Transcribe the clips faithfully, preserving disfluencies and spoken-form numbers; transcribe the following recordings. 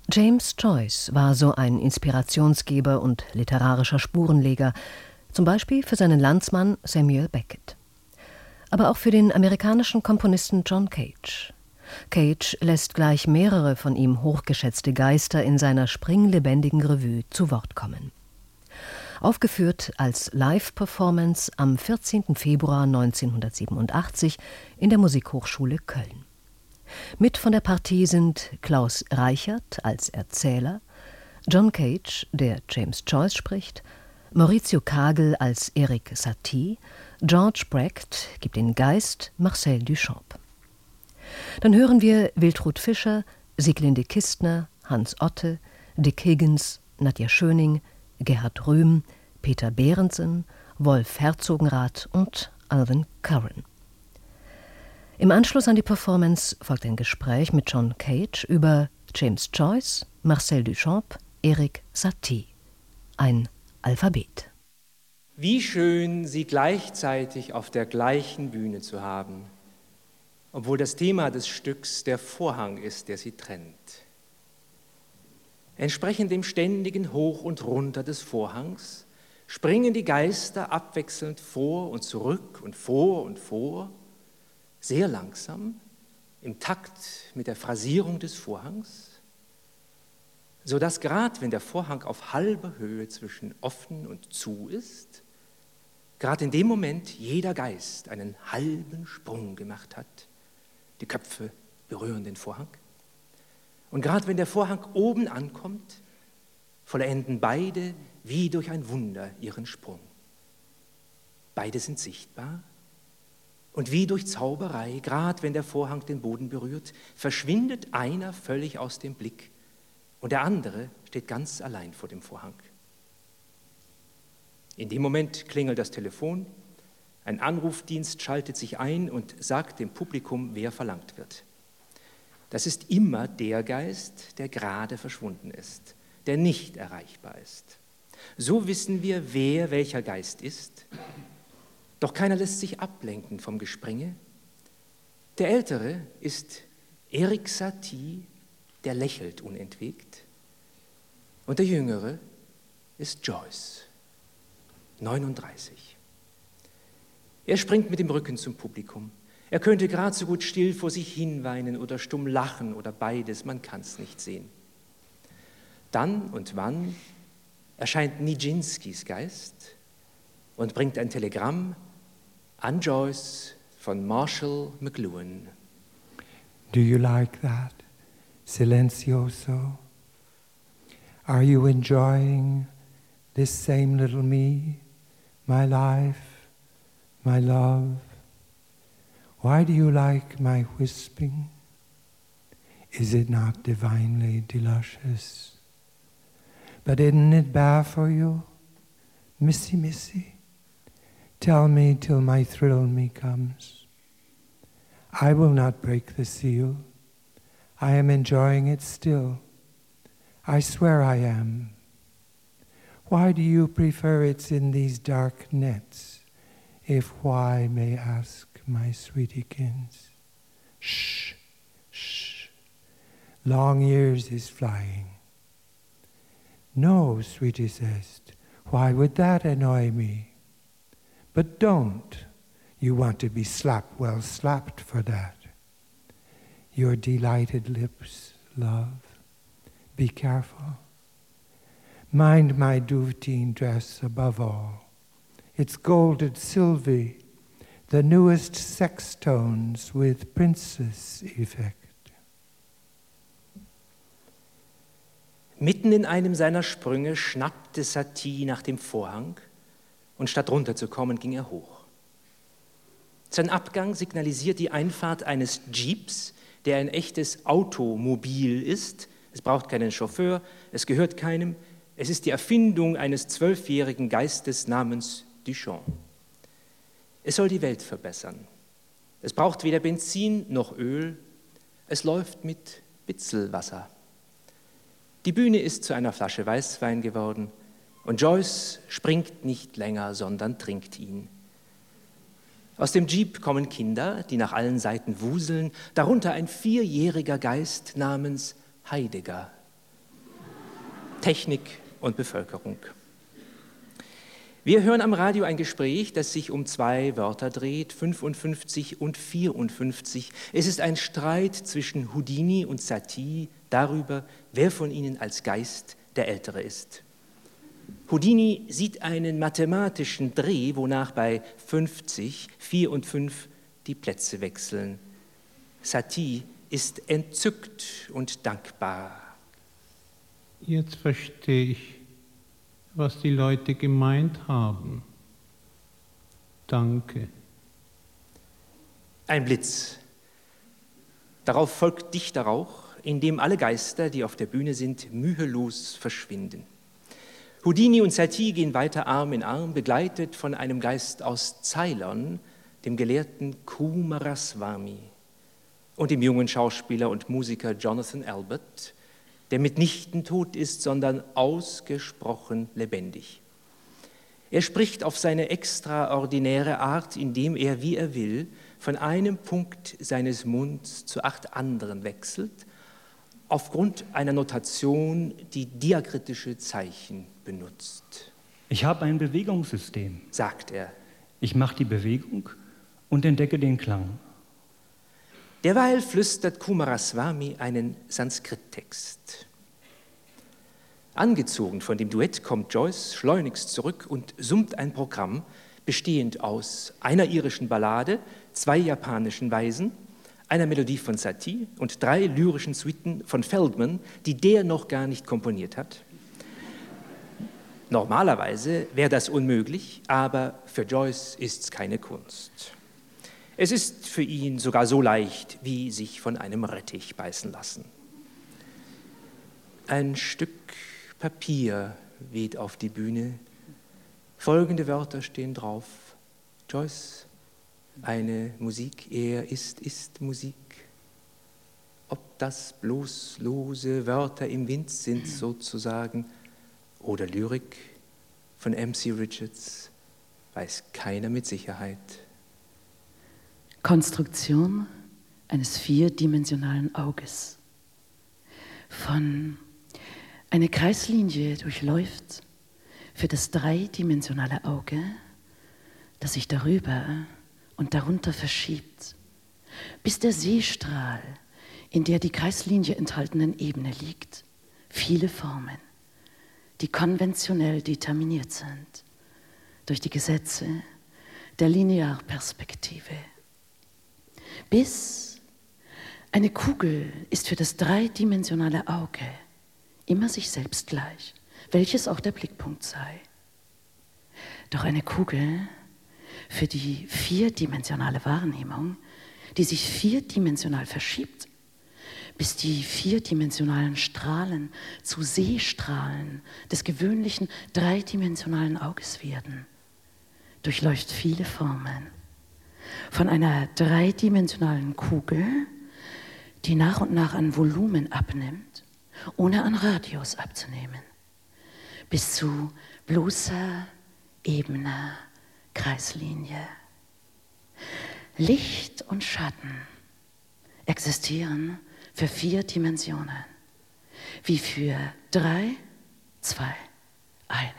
James Joyce war so ein Inspirationsgeber und literarischer Spurenleger, zum Beispiel für seinen Landsmann Samuel Beckett. Aber auch für den amerikanischen Komponisten John Cage. Cage lässt gleich mehrere von ihm hochgeschätzte Geister in seiner springlebendigen Revue zu Wort kommen. Aufgeführt als Live-Performance am vierzehnten Februar neunzehnhundertsiebenundachtzig in der Musikhochschule Köln. Mit von der Partie sind Klaus Reichert als Erzähler, John Cage, der James Joyce spricht, Maurizio Kagel als Erik Satie, George Brecht gibt den Geist Marcel Duchamp. Dann hören wir Wiltrud Fischer, Sieglinde Kistner, Hans Otte, Dick Higgins, Nadja Schöning, Gerhard Röhm, Peter Behrensen, Wolf Herzogenrath und Alvin Curran. Im Anschluss an die Performance folgt ein Gespräch mit John Cage über James Joyce, Marcel Duchamp, Erik Satie. Ein Alphabet. Wie schön, sie gleichzeitig auf der gleichen Bühne zu haben, obwohl das Thema des Stücks der Vorhang ist, der sie trennt. Entsprechend dem ständigen Hoch und Runter des Vorhangs springen die Geister abwechselnd vor und zurück und vor und vor, sehr langsam, im Takt mit der Phrasierung des Vorhangs, sodass gerade wenn der Vorhang auf halber Höhe zwischen offen und zu ist, gerade in dem Moment jeder Geist einen halben Sprung gemacht hat. Die Köpfe berühren den Vorhang. Und gerade wenn der Vorhang oben ankommt, vollenden beide wie durch ein Wunder ihren Sprung. Beide sind sichtbar und wie durch Zauberei, gerade wenn der Vorhang den Boden berührt, verschwindet einer völlig aus dem Blick und der andere steht ganz allein vor dem Vorhang. In dem Moment klingelt das Telefon, ein Anrufdienst schaltet sich ein und sagt dem Publikum, wer verlangt wird. Das ist immer der Geist, der gerade verschwunden ist, der nicht erreichbar ist. So wissen wir, wer welcher Geist ist, doch keiner lässt sich ablenken vom Gespringe. Der Ältere ist Erik Satie, der lächelt unentwegt, und der Jüngere ist Joyce, neununddreißig. Er springt mit dem Rücken zum Publikum. Er könnte gerade so gut still vor sich hinweinen oder stumm lachen oder beides, man kann es nicht sehen. Dann und wann erscheint Nijinskis Geist und bringt ein Telegramm an Joyce von Marshall McLuhan. Do you like that? Silenzioso? Are you enjoying this same little me, my life, my love? Why do you like my whispering? Is it not divinely delicious? But isn't it bad for you, missy, missy? Tell me till my thrill me comes. I will not break the seal. I am enjoying it still. I swear I am. Why do you prefer it's in these dark nets, if why may ask my sweetiekins? Shh, shh, long years is flying. No, sweetest, why would that annoy me? But don't, you want to be slapped, well slapped for that. Your delighted lips, love, be careful. Mind my duvetine dress above all. It's golded Sylvie, the newest sex tones with princess effect. Mitten in einem seiner Sprünge schnappte Satie nach dem Vorhang und statt runterzukommen, ging er hoch. Sein Abgang signalisiert die Einfahrt eines Jeeps, der ein echtes Automobil ist. Es braucht keinen Chauffeur, es gehört keinem. Es ist die Erfindung eines zwölfjährigen Geistes namens Duchamp. Es soll die Welt verbessern. Es braucht weder Benzin noch Öl. Es läuft mit Bitzelwasser. Die Bühne ist zu einer Flasche Weißwein geworden und Joyce springt nicht länger, sondern trinkt ihn. Aus dem Jeep kommen Kinder, die nach allen Seiten wuseln, darunter ein vierjähriger Geist namens Heidegger. Technik und Bevölkerung. Wir hören am Radio ein Gespräch, das sich um zwei Wörter dreht, fünfundfünfzig und vierundfünfzig. Es ist ein Streit zwischen Houdini und Satie darüber, wer von ihnen als Geist der Ältere ist. Houdini sieht einen mathematischen Dreh, wonach bei fünfzig, vier und fünf die Plätze wechseln. Satie ist entzückt und dankbar. Jetzt verstehe ich, was die Leute gemeint haben. Danke. Ein Blitz. Darauf folgt dichter Rauch, in dem alle Geister, die auf der Bühne sind, mühelos verschwinden. Houdini und Satie gehen weiter Arm in Arm, begleitet von einem Geist aus Ceylon, dem Gelehrten Coomaraswamy, und dem jungen Schauspieler und Musiker Jonathan Albert, der mitnichten tot ist, sondern ausgesprochen lebendig. Er spricht auf seine extraordinäre Art, indem er, wie er will, von einem Punkt seines Munds zu acht anderen wechselt, aufgrund einer Notation, die diakritische Zeichen benutzt. Ich habe ein Bewegungssystem, sagt er. Ich mache die Bewegung und entdecke den Klang. Derweil flüstert Coomaraswamy einen Sanskrit-Text. Angezogen von dem Duett kommt Joyce schleunigst zurück und summt ein Programm, bestehend aus einer irischen Ballade, zwei japanischen Weisen, einer Melodie von Satie und drei lyrischen Suiten von Feldman, die der noch gar nicht komponiert hat. Normalerweise wäre das unmöglich, aber für Joyce ist es keine Kunst. Es ist für ihn sogar so leicht, wie sich von einem Rettich beißen lassen. Ein Stück Papier weht auf die Bühne. Folgende Wörter stehen drauf. Joyce, eine Musik, er ist, ist Musik. Ob das bloß lose Wörter im Wind sind sozusagen oder Lyrik von M C Richards, weiß keiner mit Sicherheit. Konstruktion eines vierdimensionalen Auges. Von eine Kreislinie durchläuft für das dreidimensionale Auge, das sich darüber und darunter verschiebt, bis der Sehstrahl, in der die Kreislinie enthaltenen Ebene liegt, viele Formen, die konventionell determiniert sind durch die Gesetze der Linearperspektive. Bis eine Kugel ist für das dreidimensionale Auge immer sich selbst gleich, welches auch der Blickpunkt sei. Doch eine Kugel für die vierdimensionale Wahrnehmung, die sich vierdimensional verschiebt, bis die vierdimensionalen Strahlen zu Sehstrahlen des gewöhnlichen dreidimensionalen Auges werden, durchläuft viele Formen. Von einer dreidimensionalen Kugel, die nach und nach an Volumen abnimmt, ohne an Radius abzunehmen, bis zu bloßer, ebener Kreislinie. Licht und Schatten existieren für vier Dimensionen, wie für drei, zwei, eine.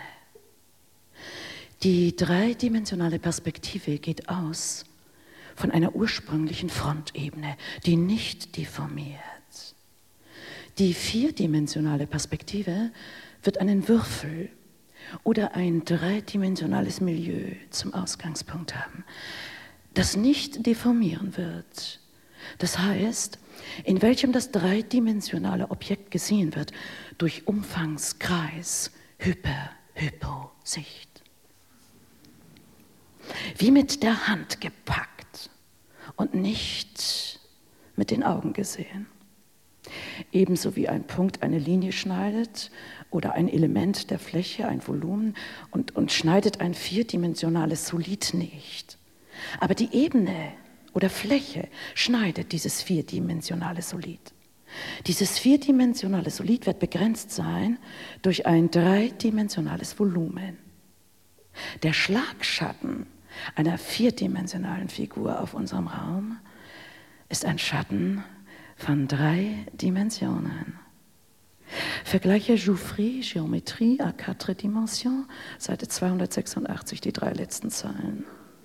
Die dreidimensionale Perspektive geht aus von einer ursprünglichen Frontebene, die nicht deformiert. Die vierdimensionale Perspektive wird einen Würfel oder ein dreidimensionales Milieu zum Ausgangspunkt haben, das nicht deformieren wird. Das heißt, in welchem das dreidimensionale Objekt gesehen wird durch Umfangskreis, Hyper, Hypo-Sicht. Wie mit der Hand gepackt und nicht mit den Augen gesehen. Ebenso wie ein Punkt eine Linie schneidet oder ein Element der Fläche, ein Volumen und, und schneidet ein vierdimensionales Solid nicht. Aber die Ebene oder Fläche schneidet dieses vierdimensionale Solid. Dieses vierdimensionale Solid wird begrenzt sein durch ein dreidimensionales Volumen. Der Schlagschatten einer vierdimensionalen Figur auf unserem Raum ist ein Schatten von drei Dimensionen. Vergleiche Jouffry, Géométrie à quatre dimensions, Seite zweihundertsechsundachtzig, die drei letzten Zeilen.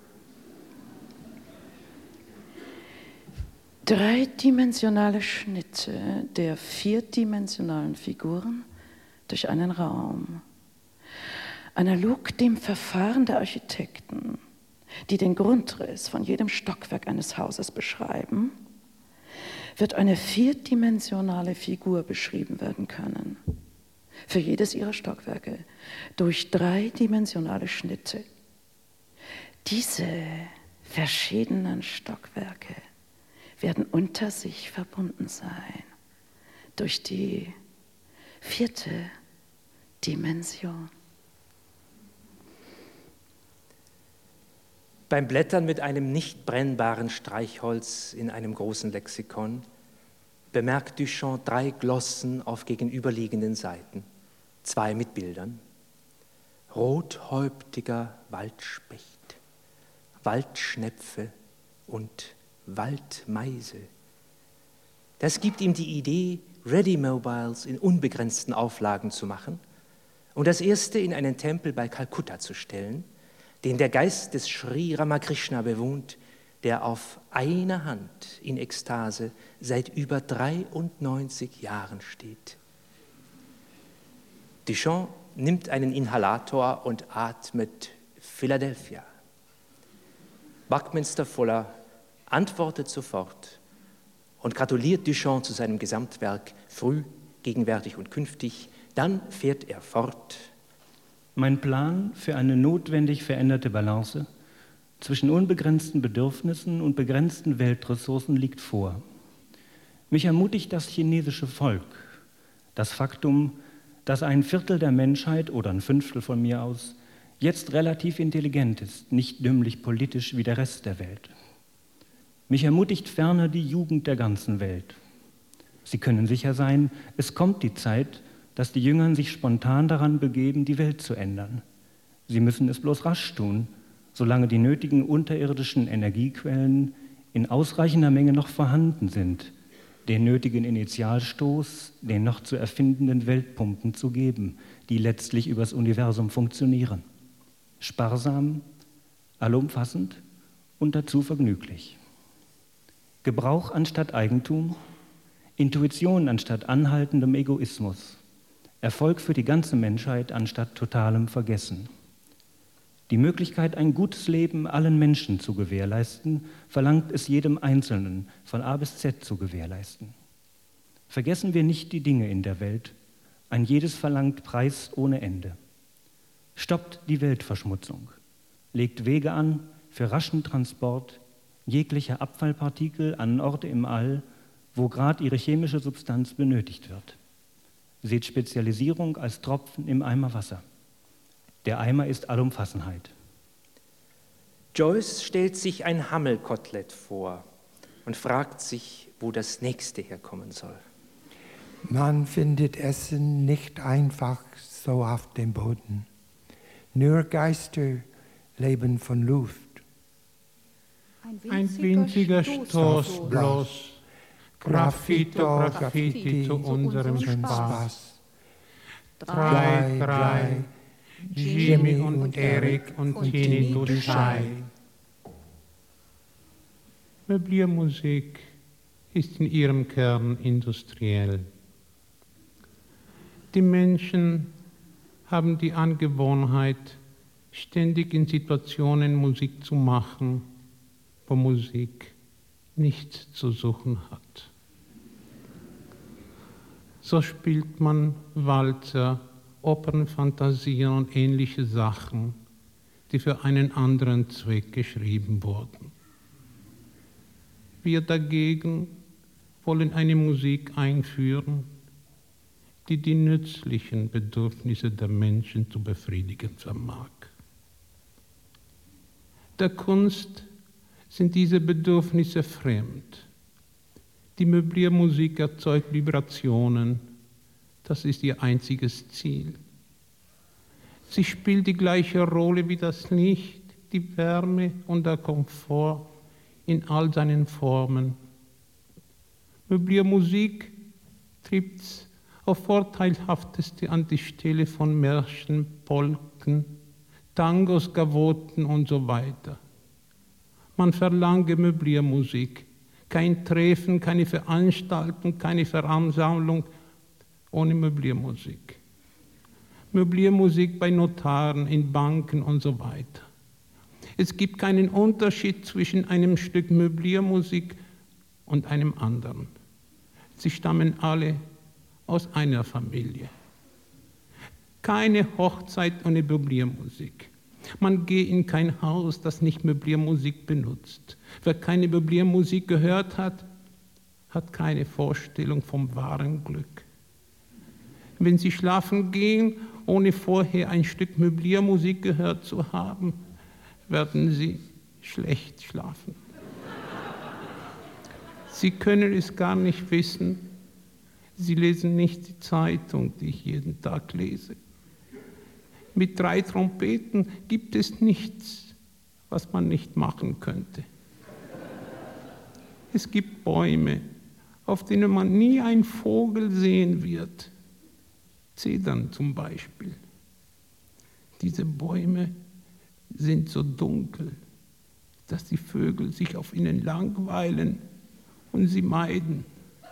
Dreidimensionale Schnitte der vierdimensionalen Figuren durch einen Raum. Analog dem Verfahren der Architekten, die den Grundriss von jedem Stockwerk eines Hauses beschreiben, wird eine vierdimensionale Figur beschrieben werden können, für jedes ihrer Stockwerke, durch dreidimensionale Schnitte. Diese verschiedenen Stockwerke werden unter sich verbunden sein, durch die vierte Dimension. Beim Blättern mit einem nicht brennbaren Streichholz in einem großen Lexikon bemerkt Duchamp drei Glossen auf gegenüberliegenden Seiten, zwei mit Bildern. Rothäuptiger Waldspecht, Waldschnepfe und Waldmeise. Das gibt ihm die Idee, Ready-Mobiles in unbegrenzten Auflagen zu machen und das erste in einen Tempel bei Kalkutta zu stellen, den der Geist des Sri Ramakrishna bewohnt, der auf einer Hand in Ekstase seit über dreiundneunzig Jahren steht. Duchamp nimmt einen Inhalator und atmet Philadelphia. Buckminster Fuller antwortet sofort und gratuliert Duchamp zu seinem Gesamtwerk früh, gegenwärtig und künftig. Dann fährt er fort. Mein Plan für eine notwendig veränderte Balance zwischen unbegrenzten Bedürfnissen und begrenzten Weltressourcen liegt vor. Mich ermutigt das chinesische Volk, das Faktum, dass ein Viertel der Menschheit oder ein Fünftel von mir aus jetzt relativ intelligent ist, nicht dümmlich politisch wie der Rest der Welt. Mich ermutigt ferner die Jugend der ganzen Welt. Sie können sicher sein, es kommt die Zeit, dass die Jüngern sich spontan daran begeben, die Welt zu ändern. Sie müssen es bloß rasch tun, solange die nötigen unterirdischen Energiequellen in ausreichender Menge noch vorhanden sind, den nötigen Initialstoß den noch zu erfindenden Weltpumpen zu geben, die letztlich übers Universum funktionieren. Sparsam, allumfassend und dazu vergnüglich. Gebrauch anstatt Eigentum, Intuition anstatt anhaltendem Egoismus, Erfolg für die ganze Menschheit anstatt totalem Vergessen. Die Möglichkeit, ein gutes Leben allen Menschen zu gewährleisten, verlangt es jedem Einzelnen von A bis Z zu gewährleisten. Vergessen wir nicht die Dinge in der Welt, ein jedes verlangt Preis ohne Ende. Stoppt die Weltverschmutzung, legt Wege an für raschen Transport jeglicher Abfallpartikel an Orte im All, wo gerade ihre chemische Substanz benötigt wird. Seht Spezialisierung als Tropfen im Eimer Wasser. Der Eimer ist Allumfassenheit. Joyce stellt sich ein Hammelkotelett vor und fragt sich, wo das nächste herkommen soll. Man findet Essen nicht einfach so auf dem Boden. Nur Geister leben von Luft. Ein winziger Stoß bloß. Graffito, Graffiti zu unserem Spaß. Drei, drei, Jimmy und Eric und Tini Duschei. Möbliermusik ist in ihrem Kern industriell. Die Menschen haben die Angewohnheit, ständig in Situationen Musik zu machen, wo Musik nichts zu suchen hat. So spielt man Walzer, Opernfantasien und ähnliche Sachen, die für einen anderen Zweck geschrieben wurden. Wir dagegen wollen eine Musik einführen, die die nützlichen Bedürfnisse der Menschen zu befriedigen vermag. Der Kunst sind diese Bedürfnisse fremd. Die Möbliermusik erzeugt Vibrationen, das ist ihr einziges Ziel. Sie spielt die gleiche Rolle wie das Licht, die Wärme und der Komfort in all seinen Formen. Möbliermusik trifft auf vorteilhafteste an die Stelle von Märchen, Polken, Tangos, Gavotten und so weiter. Man verlange Möbliermusik, kein Treffen, keine Veranstaltung, keine Veransammlung ohne Möbliermusik. Möbliermusik bei Notaren, in Banken und so weiter. Es gibt keinen Unterschied zwischen einem Stück Möbliermusik und einem anderen. Sie stammen alle aus einer Familie. Keine Hochzeit ohne Möbliermusik. Man gehe in kein Haus, das nicht Möbliermusik benutzt. Wer keine Möbliermusik gehört hat, hat keine Vorstellung vom wahren Glück. Wenn Sie schlafen gehen, ohne vorher ein Stück Möbliermusik gehört zu haben, werden Sie schlecht schlafen. Sie können es gar nicht wissen. Sie lesen nicht die Zeitung, die ich jeden Tag lese. Mit drei Trompeten gibt es nichts, was man nicht machen könnte. Es gibt Bäume, auf denen man nie einen Vogel sehen wird. Zedern zum Beispiel. Diese Bäume sind so dunkel, dass die Vögel sich auf ihnen langweilen und sie meiden.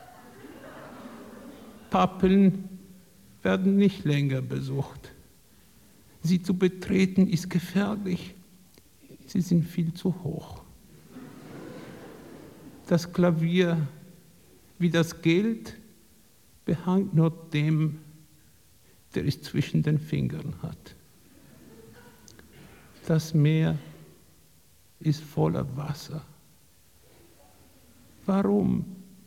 Pappeln werden nicht länger besucht. Sie zu betreten ist gefährlich. Sie sind viel zu hoch. Das Klavier, wie das Geld, behangt nur dem, der es zwischen den Fingern hat. Das Meer ist voller Wasser. Warum?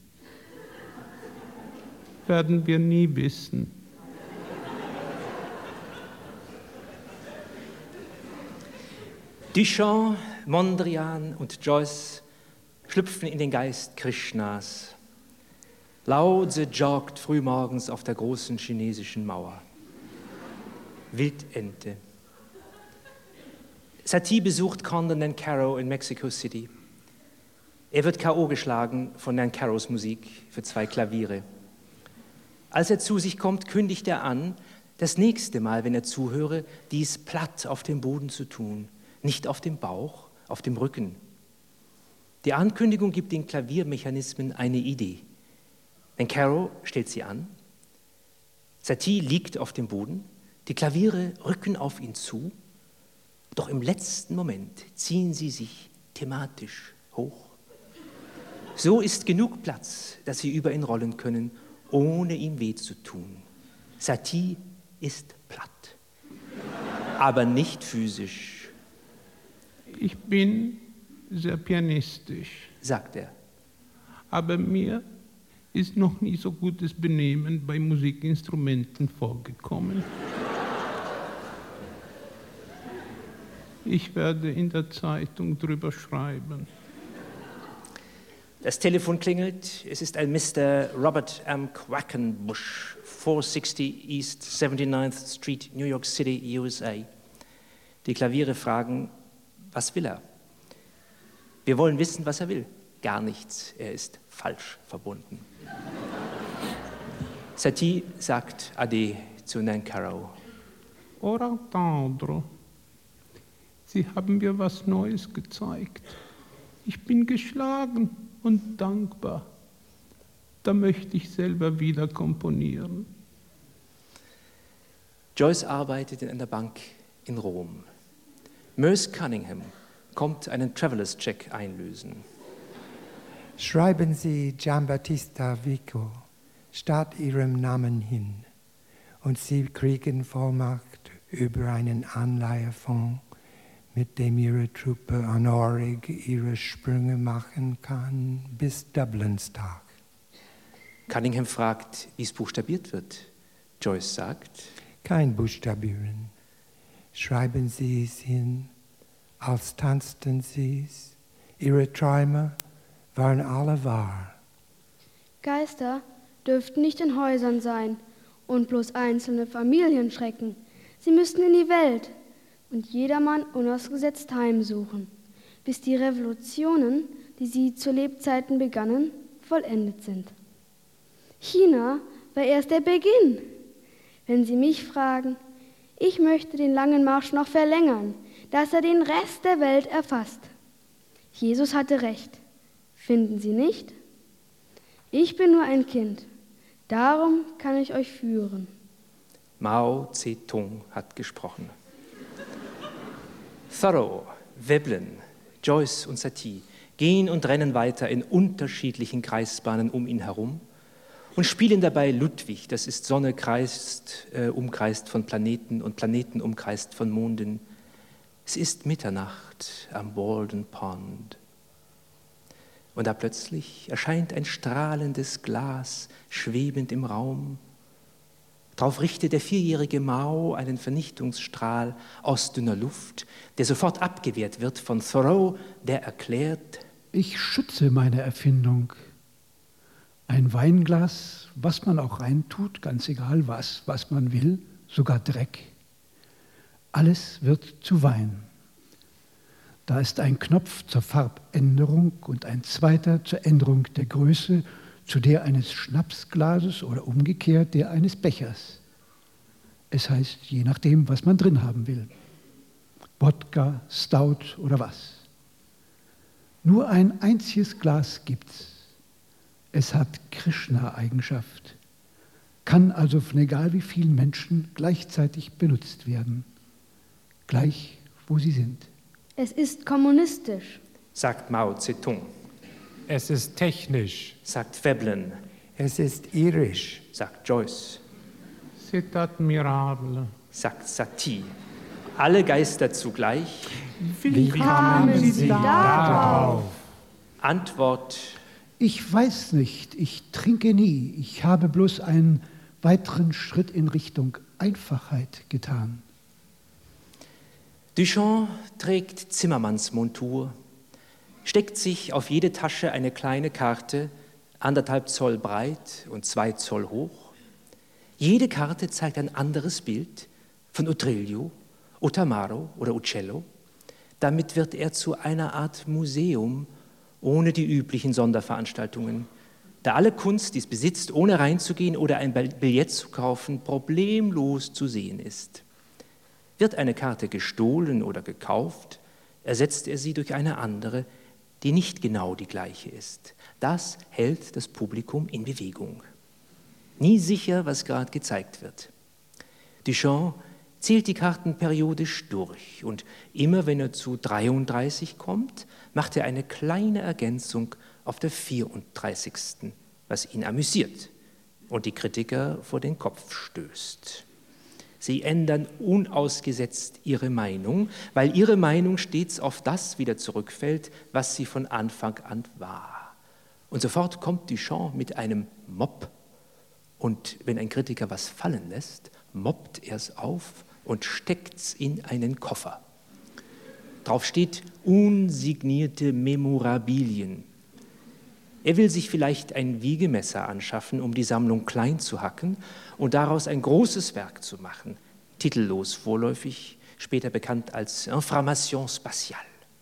Werden wir nie wissen. Duchamp, Mondrian und Joyce schlüpfen in den Geist Krishnas. Lao Tse joggt frühmorgens auf der großen chinesischen Mauer. Wildente. Satie besucht Condon Nancarrow in Mexico City. Er wird K O geschlagen von Nancarrows Musik für zwei Klaviere. Als er zu sich kommt, kündigt er an, das nächste Mal, wenn er zuhöre, dies platt auf dem Boden zu tun, nicht auf dem Bauch, auf dem Rücken. Die Ankündigung gibt den Klaviermechanismen eine Idee. Nancarrow stellt sie an. Satie liegt auf dem Boden, die Klaviere rücken auf ihn zu, doch im letzten Moment ziehen sie sich thematisch hoch. So ist genug Platz, dass sie über ihn rollen können, ohne ihm weh zu tun. Satie ist platt, aber nicht physisch. Ich bin sehr pianistisch, sagt er. Aber mir ist noch nie so gutes Benehmen bei Musikinstrumenten vorgekommen. Ich werde in der Zeitung drüber schreiben. Das Telefon klingelt. Es ist ein Mister Robert M. Quackenbush, four sixty East seventy-ninth Street, New York City, U S A. Die Klaviere fragen, was will er? Wir wollen wissen, was er will. Gar nichts. Er ist falsch verbunden. Satie sagt Ade zu Nancarrow. Ora tendre. Sie haben mir was Neues gezeigt. Ich bin geschlagen und dankbar. Da möchte ich selber wieder komponieren. Joyce arbeitet in einer Bank in Rom. Merce Cunningham kommt einen Travelers-Check einlösen. Schreiben Sie Giambattista Vico statt Ihrem Namen hin und Sie kriegen Vollmacht über einen Anleihefonds, mit dem Ihre Truppe honorig ihre Sprünge machen kann bis Dublins Tag. Cunningham fragt, wie es buchstabiert wird. Joyce sagt, kein Buchstabieren. Schreiben Sie es hin, als tanzten Sie es. Ihre Träume waren alle wahr. Geister dürften nicht in Häusern sein und bloß einzelne Familien schrecken. Sie müssten in die Welt und jedermann unausgesetzt heimsuchen, bis die Revolutionen, die sie zu Lebzeiten begannen, vollendet sind. China war erst der Beginn. Wenn Sie mich fragen, ich möchte den langen Marsch noch verlängern, dass er den Rest der Welt erfasst. Jesus hatte recht. Finden Sie nicht? Ich bin nur ein Kind. Darum kann ich euch führen. Mao Zedong hat gesprochen. Thoreau, Veblen, Joyce und Satie gehen und rennen weiter in unterschiedlichen Kreisbahnen um ihn herum und spielen dabei Ludwig, das ist Sonne kreist, äh, umkreist von Planeten und Planeten umkreist von Monden. Es ist Mitternacht am Walden Pond. Und da plötzlich erscheint ein strahlendes Glas schwebend im Raum. Darauf richtet der vierjährige Mao einen Vernichtungsstrahl aus dünner Luft, der sofort abgewehrt wird von Thoreau, der erklärt: Ich schütze meine Erfindung. Ein Weinglas, was man auch reintut, ganz egal was, was man will, sogar Dreck. Alles wird zu Wein. Da ist ein Knopf zur Farbänderung und ein zweiter zur Änderung der Größe, zu der eines Schnapsglases oder umgekehrt der eines Bechers. Es heißt, je nachdem, was man drin haben will. Wodka, Stout oder was. Nur ein einziges Glas gibt's. Es hat Krishna-Eigenschaft, kann also von egal wie vielen Menschen gleichzeitig benutzt werden, gleich wo sie sind. Es ist kommunistisch, sagt Mao Zedong. Es ist technisch, sagt Veblen. Es ist irisch, sagt Joyce. C'est admirable, sagt Satie. Alle Geister zugleich. Wie kamen Sie darauf? Antwort: Ich weiß nicht, ich trinke nie, ich habe bloß einen weiteren Schritt in Richtung Einfachheit getan. Duchamp trägt Zimmermannsmontur, steckt sich auf jede Tasche eine kleine Karte, anderthalb Zoll breit und zwei Zoll hoch. Jede Karte zeigt ein anderes Bild von Utrillo, Otamaro oder Uccello. Damit wird er zu einer Art Museum ohne die üblichen Sonderveranstaltungen, da alle Kunst, die es besitzt, ohne reinzugehen oder ein Billett zu kaufen, problemlos zu sehen ist. Wird eine Karte gestohlen oder gekauft, ersetzt er sie durch eine andere, die nicht genau die gleiche ist. Das hält das Publikum in Bewegung. Nie sicher, was gerade gezeigt wird. Duchamp zählt die Karten periodisch durch und immer wenn er zu dreiunddreißig kommt, macht er eine kleine Ergänzung auf der vierunddreißigsten, was ihn amüsiert und die Kritiker vor den Kopf stößt. Sie ändern unausgesetzt ihre Meinung, weil ihre Meinung stets auf das wieder zurückfällt, was sie von Anfang an war. Und sofort kommt Duchamp mit einem Mob. Und wenn ein Kritiker was fallen lässt, mobbt er es auf und steckt es in einen Koffer. Drauf steht unsignierte Memorabilien. Er will sich vielleicht ein Wiegemesser anschaffen, um die Sammlung klein zu hacken und daraus ein großes Werk zu machen, titellos vorläufig, später bekannt als Information spatiale.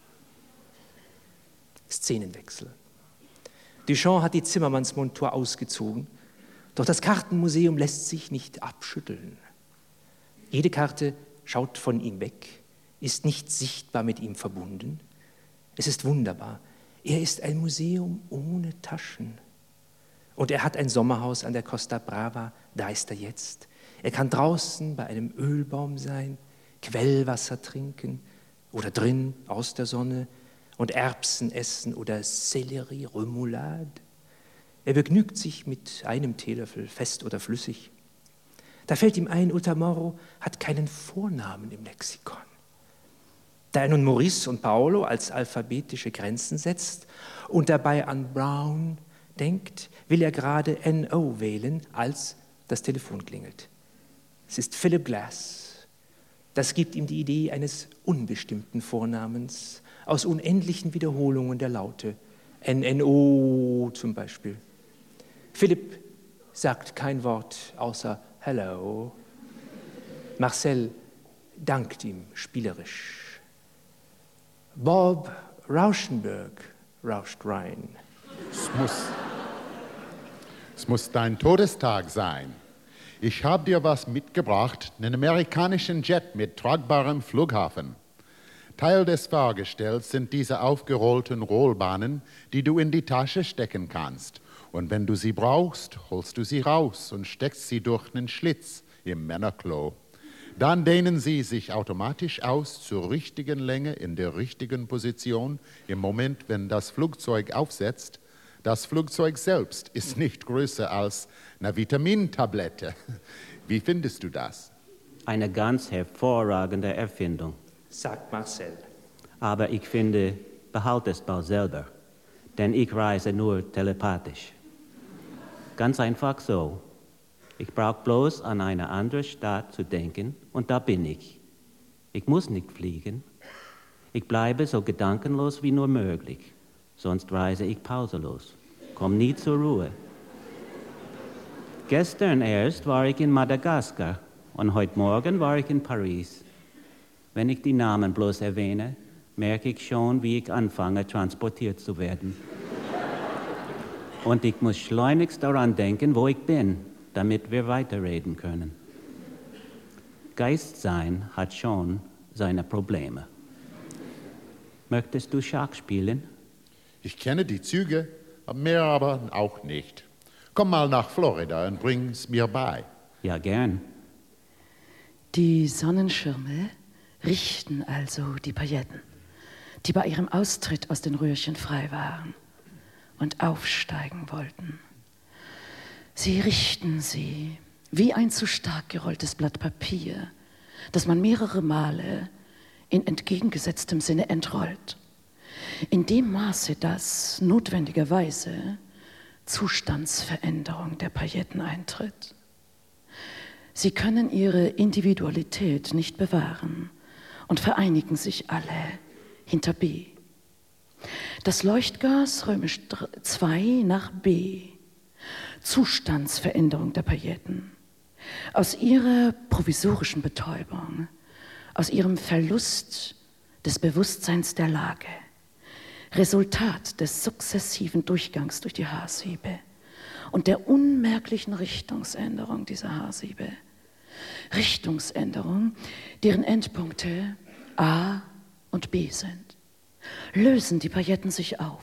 Szenenwechsel. Duchamp hat die Zimmermannsmontur ausgezogen, doch das Kartenmuseum lässt sich nicht abschütteln. Jede Karte schaut von ihm weg, ist nicht sichtbar mit ihm verbunden. Es ist wunderbar. Er ist ein Museum ohne Taschen. Und er hat ein Sommerhaus an der Costa Brava, da ist er jetzt. Er kann draußen bei einem Ölbaum sein, Quellwasser trinken oder drin aus der Sonne und Erbsen essen oder Sellerie, Remoulade. Er begnügt sich mit einem Teelöffel, fest oder flüssig. Da fällt ihm ein, Otamaro hat keinen Vornamen im Lexikon. Da er nun Maurice und Paolo als alphabetische Grenzen setzt und dabei an Brown denkt, will er gerade N O wählen, als das Telefon klingelt. Es ist Philip Glass. Das gibt ihm die Idee eines unbestimmten Vornamens aus unendlichen Wiederholungen der Laute. N N O zum Beispiel. Philipp sagt kein Wort außer Hello. Marcel dankt ihm spielerisch. Bob Rauschenberg rauscht rein. Es muss, Es muss dein Todestag sein. Ich habe dir was mitgebracht, einen amerikanischen Jet mit tragbarem Flughafen. Teil des Fahrgestells sind diese aufgerollten Rollbahnen, die du in die Tasche stecken kannst. Und wenn du sie brauchst, holst du sie raus und steckst sie durch einen Schlitz im Männerklo. Dann dehnen sie sich automatisch aus zur richtigen Länge in der richtigen Position im Moment, wenn das Flugzeug aufsetzt. Das Flugzeug selbst ist nicht größer als eine Vitamintablette. Wie findest du das? Eine ganz hervorragende Erfindung, sagt Marcel. Aber ich finde, behalte es mal selber, denn ich reise nur telepathisch. Ganz einfach so. Ich brauche bloß an eine andere Stadt zu denken und da bin ich. Ich muss nicht fliegen. Ich bleibe so gedankenlos wie nur möglich. Sonst reise ich pausenlos, komme nie zur Ruhe. Gestern erst war ich in Madagaskar und heute Morgen war ich in Paris. Wenn ich die Namen bloß erwähne, merke ich schon, wie ich anfange, transportiert zu werden. Und ich muss schleunigst daran denken, wo ich bin, damit wir weiterreden können. Geistsein hat schon seine Probleme. Möchtest du Schach spielen? Ich kenne die Züge, mehr aber auch nicht. Komm mal nach Florida und bring's mir bei. Ja, gern. Die Sonnenschirme richten also die Pailletten, die bei ihrem Austritt aus den Röhrchen frei waren und aufsteigen wollten. Sie richten sie wie ein zu stark gerolltes Blatt Papier, das man mehrere Male in entgegengesetztem Sinne entrollt. In dem Maße, dass notwendigerweise Zustandsveränderung der Pailletten eintritt. Sie können ihre Individualität nicht bewahren und vereinigen sich alle hinter B. Das Leuchtgas römisch zwei nach B. Zustandsveränderung der Pailletten. Aus ihrer provisorischen Betäubung, aus ihrem Verlust des Bewusstseins der Lage, Resultat des sukzessiven Durchgangs durch die Haarsiebe und der unmerklichen Richtungsänderung dieser Haarsiebe. Richtungsänderung, deren Endpunkte A und B sind. Lösen die Pailletten sich auf,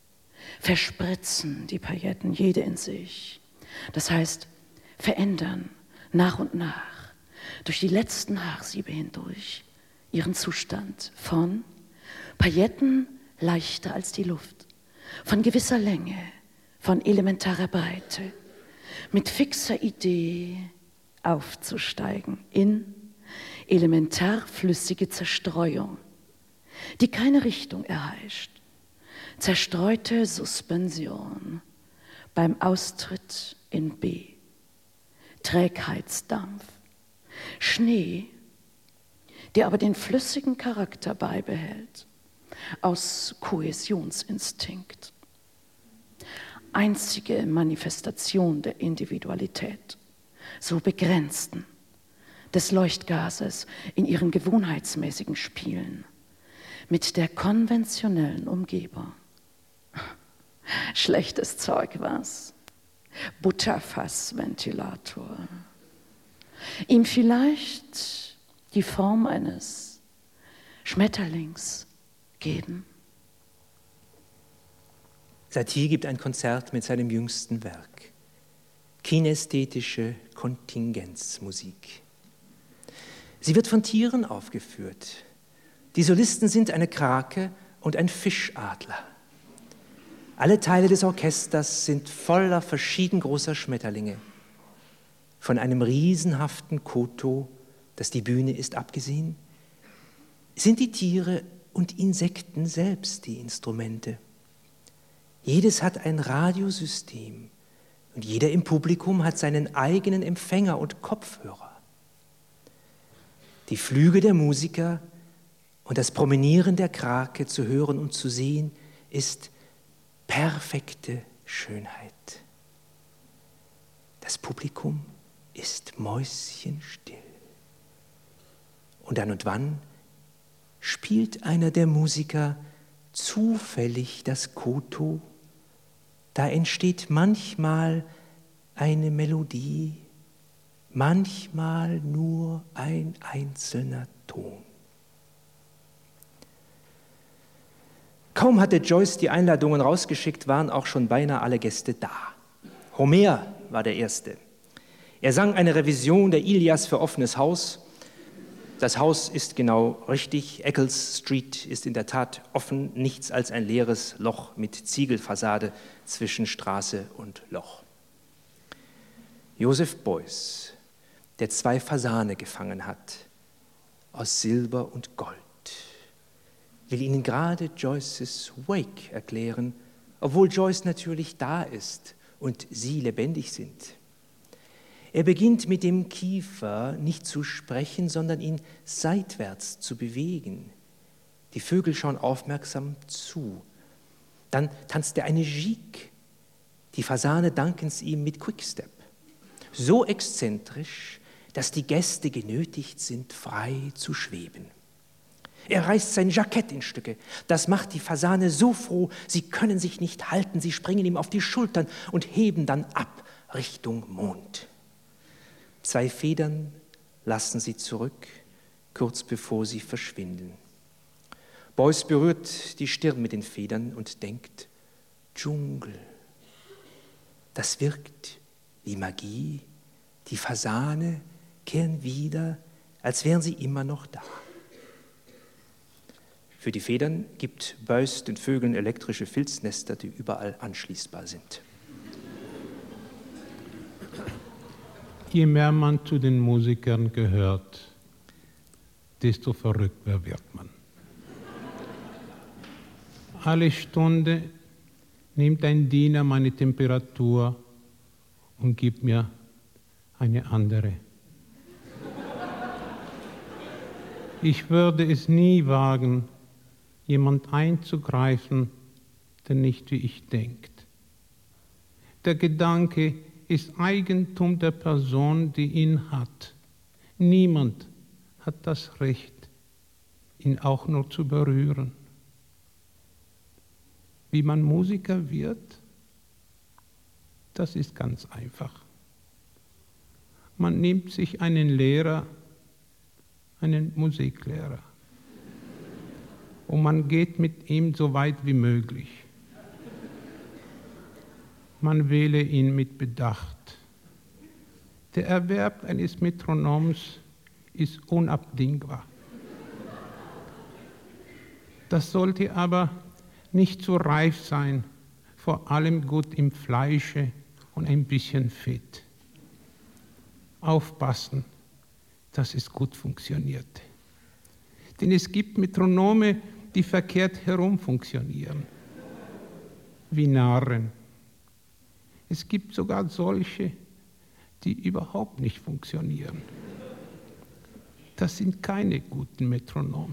verspritzen die Pailletten jede in sich. Das heißt, verändern nach und nach durch die letzten Haarsiebe hindurch ihren Zustand von Pailletten leichter als die Luft, von gewisser Länge, von elementarer Breite, mit fixer Idee aufzusteigen in elementar flüssige Zerstreuung, die keine Richtung erheischt, zerstreute Suspension beim Austritt in B, Trägheitsdampf, Schnee, der aber den flüssigen Charakter beibehält, aus Kohäsionsinstinkt. Einzige Manifestation der Individualität, so begrenzten, des Leuchtgases in ihren gewohnheitsmäßigen Spielen mit der konventionellen Umgebung. Schlechtes Zeug, was? Butterfassventilator. Ihm vielleicht die Form eines Schmetterlings geben. Satie gibt ein Konzert mit seinem jüngsten Werk. Kinästhetische Kontingenzmusik. Sie wird von Tieren aufgeführt. Die Solisten sind eine Krake und ein Fischadler. Alle Teile des Orchesters sind voller verschieden großer Schmetterlinge. Von einem riesenhaften Koto, das die Bühne ist, abgesehen, sind die Tiere und Insekten selbst die Instrumente. Jedes hat ein Radiosystem und jeder im Publikum hat seinen eigenen Empfänger und Kopfhörer. Die Flüge der Musiker und das Promenieren der Krake zu hören und zu sehen, ist perfekte Schönheit. Das Publikum ist mäuschenstill. Und dann und wann spielt einer der Musiker zufällig das Koto. Da entsteht manchmal eine Melodie, manchmal nur ein einzelner Ton. Kaum hatte Joyce die Einladungen rausgeschickt, waren auch schon beinahe alle Gäste da. Homer war der Erste. Er sang eine Revision der Ilias für offenes Haus. Das Haus ist genau richtig. Eccles Street ist in der Tat offen, nichts als ein leeres Loch mit Ziegelfassade zwischen Straße und Loch. Joseph Beuys, der zwei Fasane gefangen hat, aus Silber und Gold, will Ihnen gerade Joyces Wake erklären, obwohl Joyce natürlich da ist und Sie lebendig sind. Er beginnt mit dem Kiefer nicht zu sprechen, sondern ihn seitwärts zu bewegen. Die Vögel schauen aufmerksam zu. Dann tanzt er eine Gigue. Die Fasane danken es ihm mit Quickstep. So exzentrisch, dass die Gäste genötigt sind, frei zu schweben. Er reißt sein Jackett in Stücke. Das macht die Fasane so froh, sie können sich nicht halten. Sie springen ihm auf die Schultern und heben dann ab Richtung Mond. Zwei Federn lassen sie zurück, kurz bevor sie verschwinden. Beuys berührt die Stirn mit den Federn und denkt, Dschungel. Das wirkt wie Magie. Die Fasane kehren wieder, als wären sie immer noch da. Für die Federn gibt Beuys den Vögeln elektrische Filznester, die überall anschließbar sind. Je mehr man zu den Musikern gehört, desto verrückter wird man. Alle Stunde nimmt ein Diener meine Temperatur und gibt mir eine andere. Ich würde es nie wagen, jemand einzugreifen, der nicht wie ich denkt. Der Gedanke ist Eigentum der Person, die ihn hat. Niemand hat das Recht, ihn auch nur zu berühren. Wie man Musiker wird, das ist ganz einfach. Man nimmt sich einen Lehrer, einen Musiklehrer, und man geht mit ihm so weit wie möglich. Man wähle ihn mit Bedacht. Der Erwerb eines Metronoms ist unabdingbar. Das sollte aber nicht zu reif sein, vor allem gut im Fleische und ein bisschen Fett. Aufpassen, dass es gut funktioniert. Denn es gibt Metronome, die verkehrt herum funktionieren, wie Narren. Es gibt sogar solche, die überhaupt nicht funktionieren. Das sind keine guten Metronome.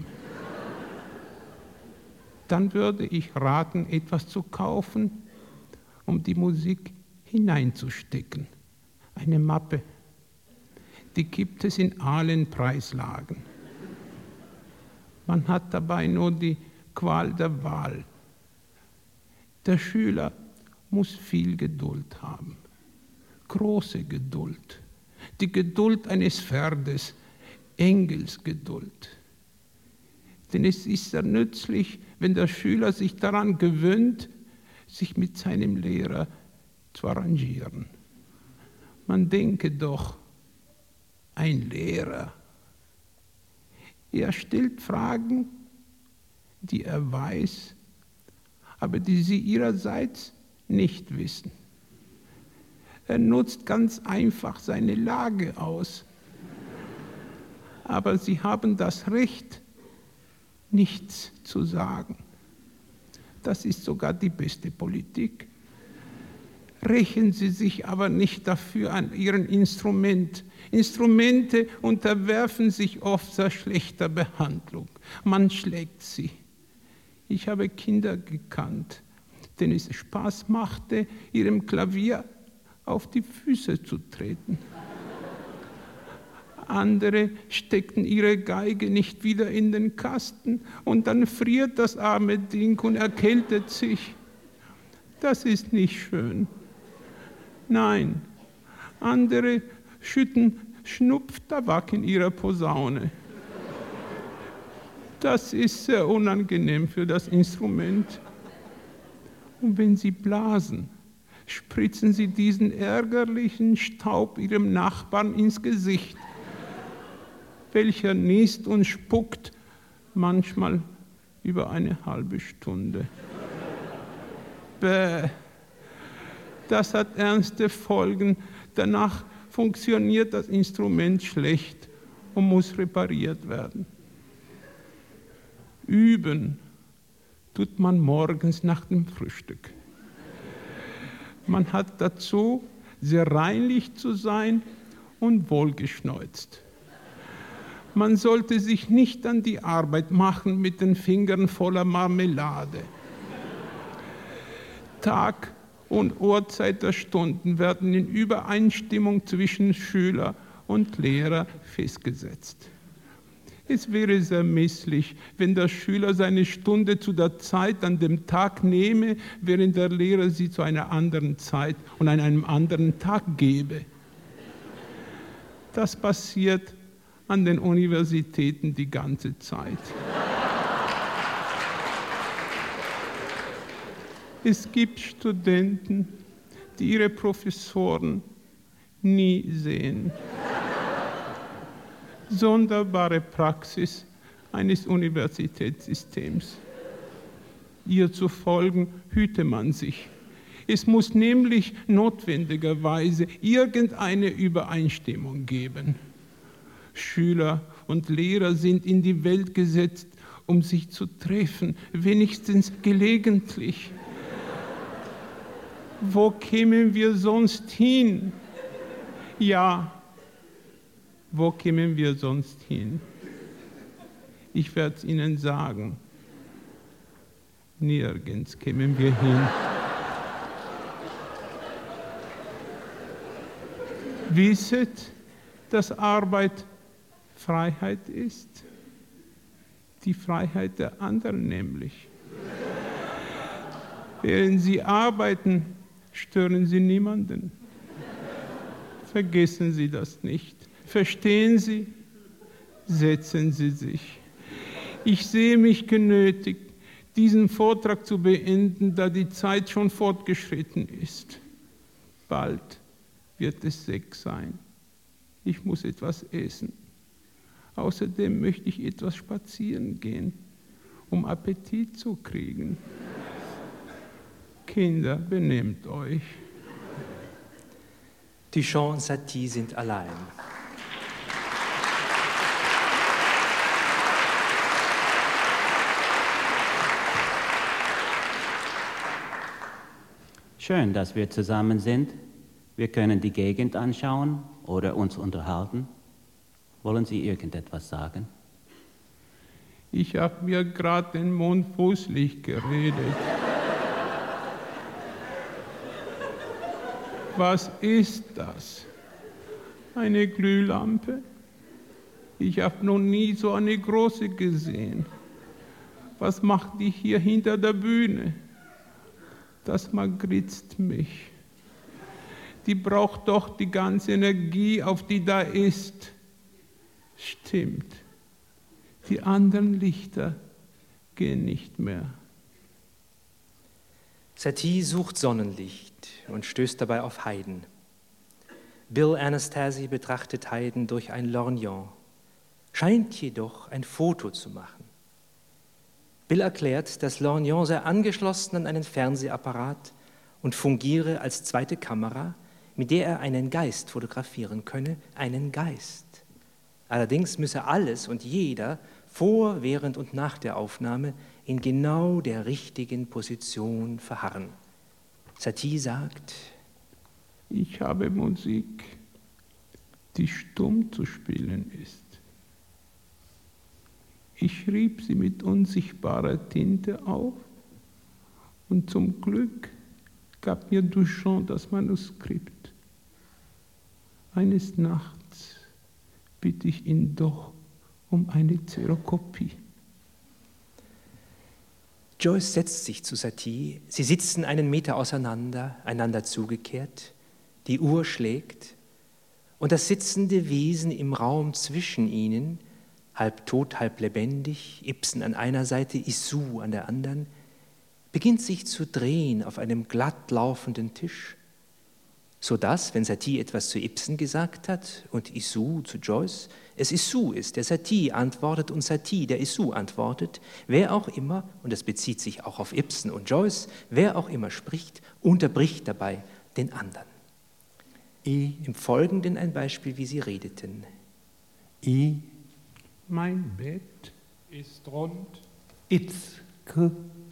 Dann würde ich raten, etwas zu kaufen, um die Musik hineinzustecken. Eine Mappe. Die gibt es in allen Preislagen. Man hat dabei nur die Qual der Wahl. Der Schüler muss viel Geduld haben, große Geduld, die Geduld eines Pferdes, Engelsgeduld. Denn es ist sehr nützlich, wenn der Schüler sich daran gewöhnt, sich mit seinem Lehrer zu arrangieren. Man denke doch, ein Lehrer, er stellt Fragen, die er weiß, aber die Sie Ihrerseits nicht wissen. Er nutzt ganz einfach seine Lage aus. Aber Sie haben das Recht, nichts zu sagen. Das ist sogar die beste Politik. Rächen Sie sich aber nicht dafür an Ihrem Instrument. Instrumente unterwerfen sich oft sehr schlechter Behandlung. Man schlägt sie. Ich habe Kinder gekannt, denen es Spaß machte, ihrem Klavier auf die Füße zu treten. Andere steckten ihre Geige nicht wieder in den Kasten und dann friert das arme Ding und erkältet sich. Das ist nicht schön. Nein, Andere schütten Schnupftabak in ihre Posaune. Das ist sehr unangenehm für das Instrument. Und wenn sie blasen, spritzen sie diesen ärgerlichen Staub ihrem Nachbarn ins Gesicht, welcher niest und spuckt, manchmal über eine halbe Stunde. Bäh, das hat ernste Folgen. Danach funktioniert das Instrument schlecht und muss repariert werden. Üben tut man morgens nach dem Frühstück. Man hat dazu, sehr reinlich zu sein und wohlgeschneuzt. Man sollte sich nicht an die Arbeit machen mit den Fingern voller Marmelade. Tag und Uhrzeit der Stunden werden in Übereinstimmung zwischen Schüler und Lehrer festgesetzt. Es wäre sehr misslich, wenn der Schüler seine Stunde zu der Zeit an dem Tag nehme, während der Lehrer sie zu einer anderen Zeit und an einem anderen Tag gebe. Das passiert an den Universitäten die ganze Zeit. Es gibt Studenten, die ihre Professoren nie sehen. Sonderbare Praxis eines Universitätssystems. Ihr zu folgen hüte man sich. Es muss nämlich notwendigerweise irgendeine Übereinstimmung geben. Schüler und Lehrer sind in die Welt gesetzt, um sich zu treffen, wenigstens gelegentlich. Wo kämen wir sonst hin? Ja, wo kämen wir sonst hin? Ich werde es Ihnen sagen. Nirgends kämen wir hin. Wisset, dass Arbeit Freiheit ist? Die Freiheit der anderen nämlich. Während Sie arbeiten, stören Sie niemanden. Vergessen Sie das nicht. Verstehen Sie? Setzen Sie sich. Ich sehe mich genötigt, diesen Vortrag zu beenden, da die Zeit schon fortgeschritten ist. Bald wird es sechs sein. Ich muss etwas essen. Außerdem möchte ich etwas spazieren gehen, um Appetit zu kriegen. Kinder, benehmt euch. Duchamp und Satie sind allein. Schön, dass wir zusammen sind. Wir können die Gegend anschauen oder uns unterhalten. Wollen Sie irgendetwas sagen? Ich habe mir gerade den Mund fußlich geredet. Was ist das? Eine Glühlampe? Ich habe noch nie so eine große gesehen. Was macht die hier hinter der Bühne? Das magritzt mich. Die braucht doch die ganze Energie, auf die da ist. Stimmt. Die anderen Lichter gehen nicht mehr. Satie sucht Sonnenlicht und stößt dabei auf Haydn. Bill Anastasi betrachtet Haydn durch ein Lorgnon, scheint jedoch ein Foto zu machen. Bill erklärt, das Lorgnon sei angeschlossen an einen Fernsehapparat und fungiere als zweite Kamera, mit der er einen Geist fotografieren könne, einen Geist. Allerdings müsse alles und jeder vor, während und nach der Aufnahme in genau der richtigen Position verharren. Satie sagt: Ich habe Musik, die stumm zu spielen ist. Ich schrieb sie mit unsichtbarer Tinte auf und zum Glück gab mir Duchamp das Manuskript. Eines Nachts bitte ich ihn doch um eine Xerokopie. Joyce setzt sich zu Satie. Sie sitzen einen Meter auseinander, einander zugekehrt. Die Uhr schlägt Und das sitzende Wesen im Raum zwischen ihnen, halb tot, halb lebendig, Ibsen an einer Seite, Issou an der anderen, beginnt sich zu drehen auf einem glatt laufenden Tisch, sodass, wenn Satie etwas zu Ibsen gesagt hat und Issou zu Joyce, es Issou ist, der Satie antwortet und Satie, der Issou antwortet, wer auch immer, und das bezieht sich auch auf Ibsen und Joyce, wer auch immer spricht, unterbricht dabei den anderen. I, Im Folgenden ein Beispiel, wie sie redeten. I, Mein Bett ist rund. Itz. K,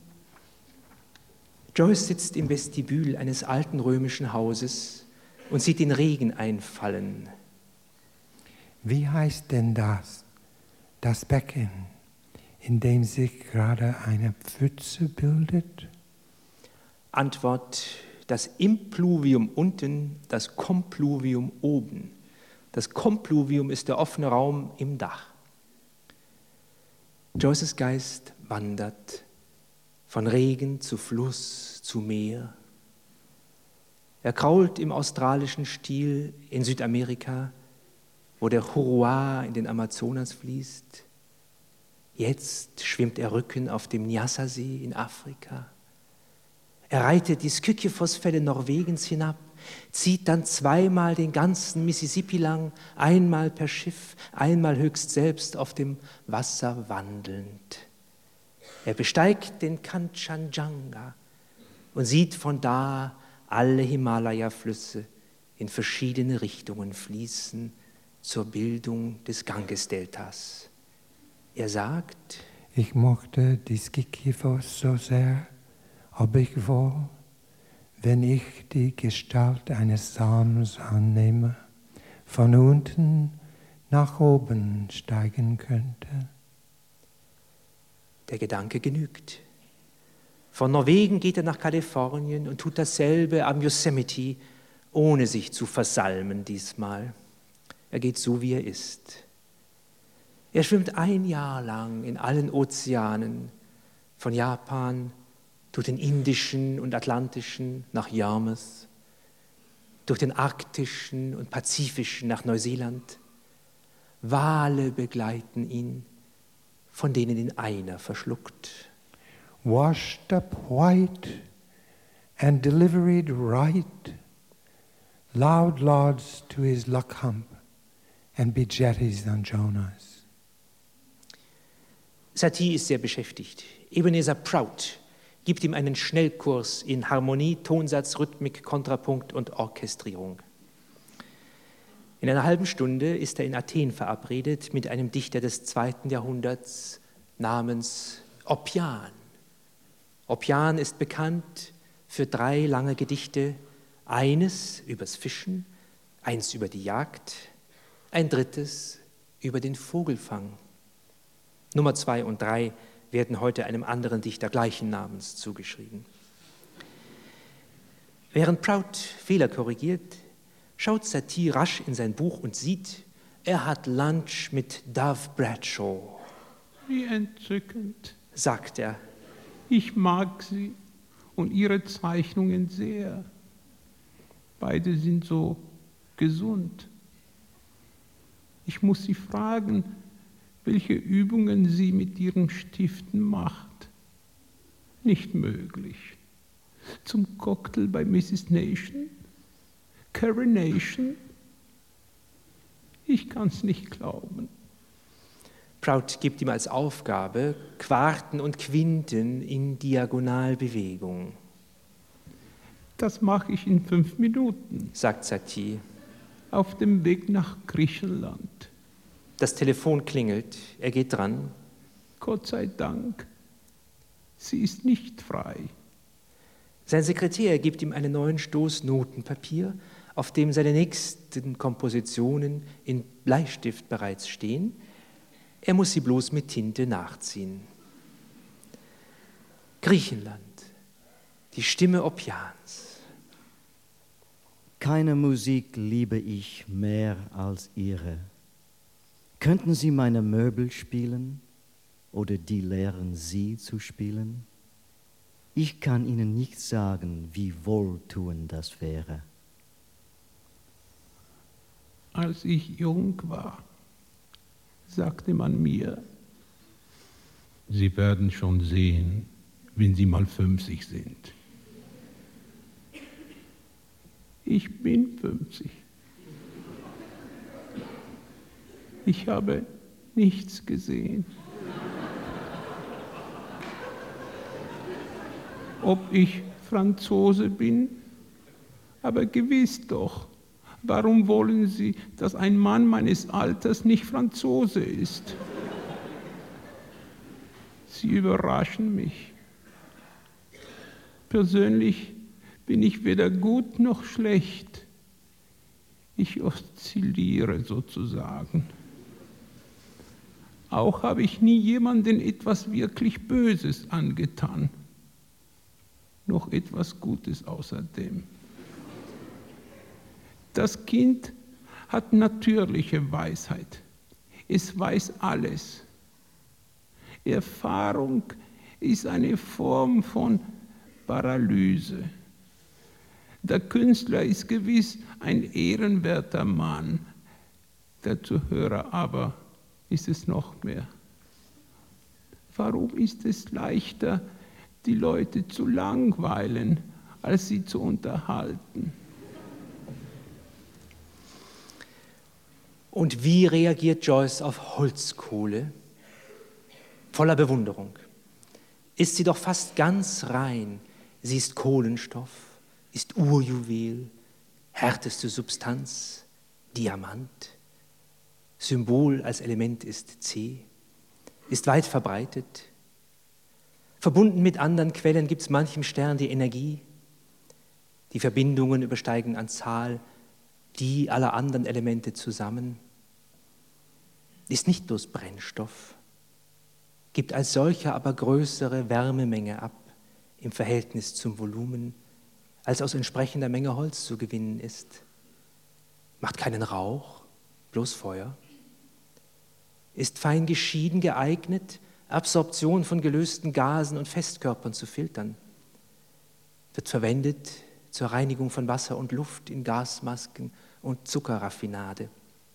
Joyce sitzt im Vestibül eines alten römischen Hauses und sieht den Regen einfallen. Wie heißt denn das, das Becken, in dem sich gerade eine Pfütze bildet? Antwort: Das Impluvium unten, das Kompluvium oben. Das Kompluvium ist der offene Raum im Dach. Joyces Geist wandert von Regen zu Fluss zu Meer. Er krault im australischen Stil in Südamerika, wo der Juruá in den Amazonas fließt. Jetzt schwimmt er Rücken auf dem Nyassa-See in Afrika. Er reitet die Skykyphos-Fälle Norwegens hinab, zieht dann zweimal den ganzen Mississippi lang, einmal per Schiff, einmal höchst selbst auf dem Wasser wandelnd. Er besteigt den Kanchenjunga und sieht von da alle Himalaya-Flüsse in verschiedene Richtungen fließen zur Bildung des Ganges-Deltas. Er sagt: Ich mochte die Skykyphos so sehr, ob ich wohl, wenn ich die Gestalt eines Samens annehme, von unten nach oben steigen könnte. Der Gedanke genügt. Von Norwegen geht er nach Kalifornien und tut dasselbe am Yosemite, ohne sich zu versalmen diesmal. Er geht so, wie er ist. Er schwimmt ein Jahr lang in allen Ozeanen, von Japan durch den Indischen und Atlantischen nach Yarmouth, durch den Arktischen und Pazifischen nach Neuseeland. Wale begleiten ihn, von denen ihn einer verschluckt. Washed up white and delivered right, loud lauds to his luck hump and be jetties on Jonas. Satie ist sehr beschäftigt. Ebenezer Prout gibt ihm einen Schnellkurs in Harmonie, Tonsatz, Rhythmik, Kontrapunkt und Orchestrierung. In einer halben Stunde ist er in Athen verabredet mit einem Dichter des zweiten Jahrhunderts namens Oppian. Oppian ist bekannt für drei lange Gedichte, eines übers Fischen, eins über die Jagd, ein drittes über den Vogelfang. Nummer zwei und drei werden heute einem anderen Dichter gleichen Namens zugeschrieben. Während Prout Fehler korrigiert, schaut Satie rasch in sein Buch und sieht, er hat Lunch mit Dove Bradshaw. Wie entzückend. Sagt er. Ich mag sie und ihre Zeichnungen sehr. Beide sind so gesund. Ich muss sie fragen, welche Übungen sie mit ihren Stiften macht. Nicht möglich. Zum Cocktail bei Missus Nation? Coronation? Ich kann's nicht glauben. Prout gibt ihm als Aufgabe Quarten und Quinten in Diagonalbewegung. Das mache ich in fünf Minuten. Sagt Satie. Auf dem Weg nach Griechenland. Das Telefon klingelt, er geht dran. Gott sei Dank, sie ist nicht frei. Sein Sekretär gibt ihm einen neuen Stoß Notenpapier, auf dem seine nächsten Kompositionen in Bleistift bereits stehen. Er muss sie bloß mit Tinte nachziehen. Griechenland, die Stimme Oppians. Keine Musik liebe ich mehr als Ihre. Könnten Sie meine Möbel spielen oder die lehren Sie zu spielen? Ich kann Ihnen nicht sagen, wie wohltuend das wäre. Als ich jung war, sagte man mir, Sie werden schon sehen, wenn Sie mal fünfzig sind. Ich bin fünfzig. Ich habe nichts gesehen. Ob ich Franzose bin? Aber gewiss doch. Warum wollen Sie, dass ein Mann meines Alters nicht Franzose ist? Sie überraschen mich. Persönlich bin ich weder gut noch schlecht. Ich oszilliere sozusagen. Auch habe ich nie jemandem etwas wirklich Böses angetan. Noch etwas Gutes außerdem. Das Kind hat natürliche Weisheit. Es weiß alles. Erfahrung ist eine Form von Paralyse. Der Künstler ist gewiss ein ehrenwerter Mann, der Zuhörer aber ist es noch mehr. Warum ist es leichter, die Leute zu langweilen, als sie zu unterhalten? Und wie reagiert Joyce auf Holzkohle? Voller Bewunderung. Ist sie doch fast ganz rein. Sie ist Kohlenstoff, ist Urjuwel, härteste Substanz, Diamant. Symbol als Element ist C, ist weit verbreitet. Verbunden mit anderen Quellen gibt es manchem Stern die Energie. Die Verbindungen übersteigen an Zahl die aller anderen Elemente zusammen. Ist nicht bloß Brennstoff, gibt als solcher aber größere Wärmemenge ab im Verhältnis zum Volumen, als aus entsprechender Menge Holz zu gewinnen ist. Macht keinen Rauch, bloß Feuer. Ist fein geschieden geeignet, Absorption von gelösten Gasen und Festkörpern zu filtern. Wird verwendet zur Reinigung von Wasser und Luft in Gasmasken und Zuckerraffinade.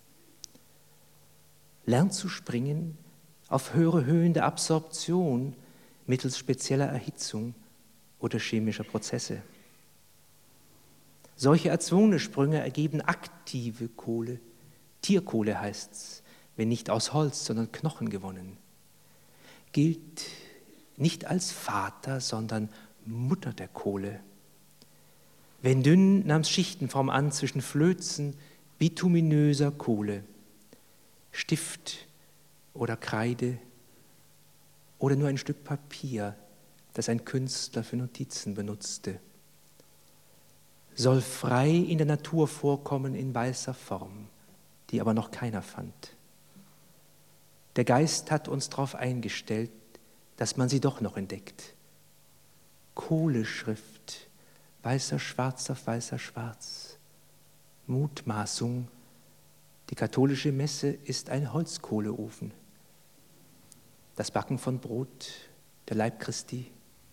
Lernt zu springen auf höhere Höhen der Absorption mittels spezieller Erhitzung oder chemischer Prozesse. Solche erzwungene Sprünge ergeben aktive Kohle. Tierkohle heißt's, wenn nicht aus Holz, sondern Knochen gewonnen. Gilt nicht als Vater, sondern Mutter der Kohle. Wenn dünn, nahm es Schichtenform an zwischen Flözen bituminöser Kohle, Stift oder Kreide oder nur ein Stück Papier, das ein Künstler für Notizen benutzte. Soll frei in der Natur vorkommen in weißer Form, die aber noch keiner fand. Der Geist hat uns darauf eingestellt, dass man sie doch noch entdeckt. Kohleschrift, weißer Schwarz auf weißer Schwarz. Mutmaßung, die katholische Messe ist ein Holzkohleofen. Das Backen von Brot, der Leib Christi.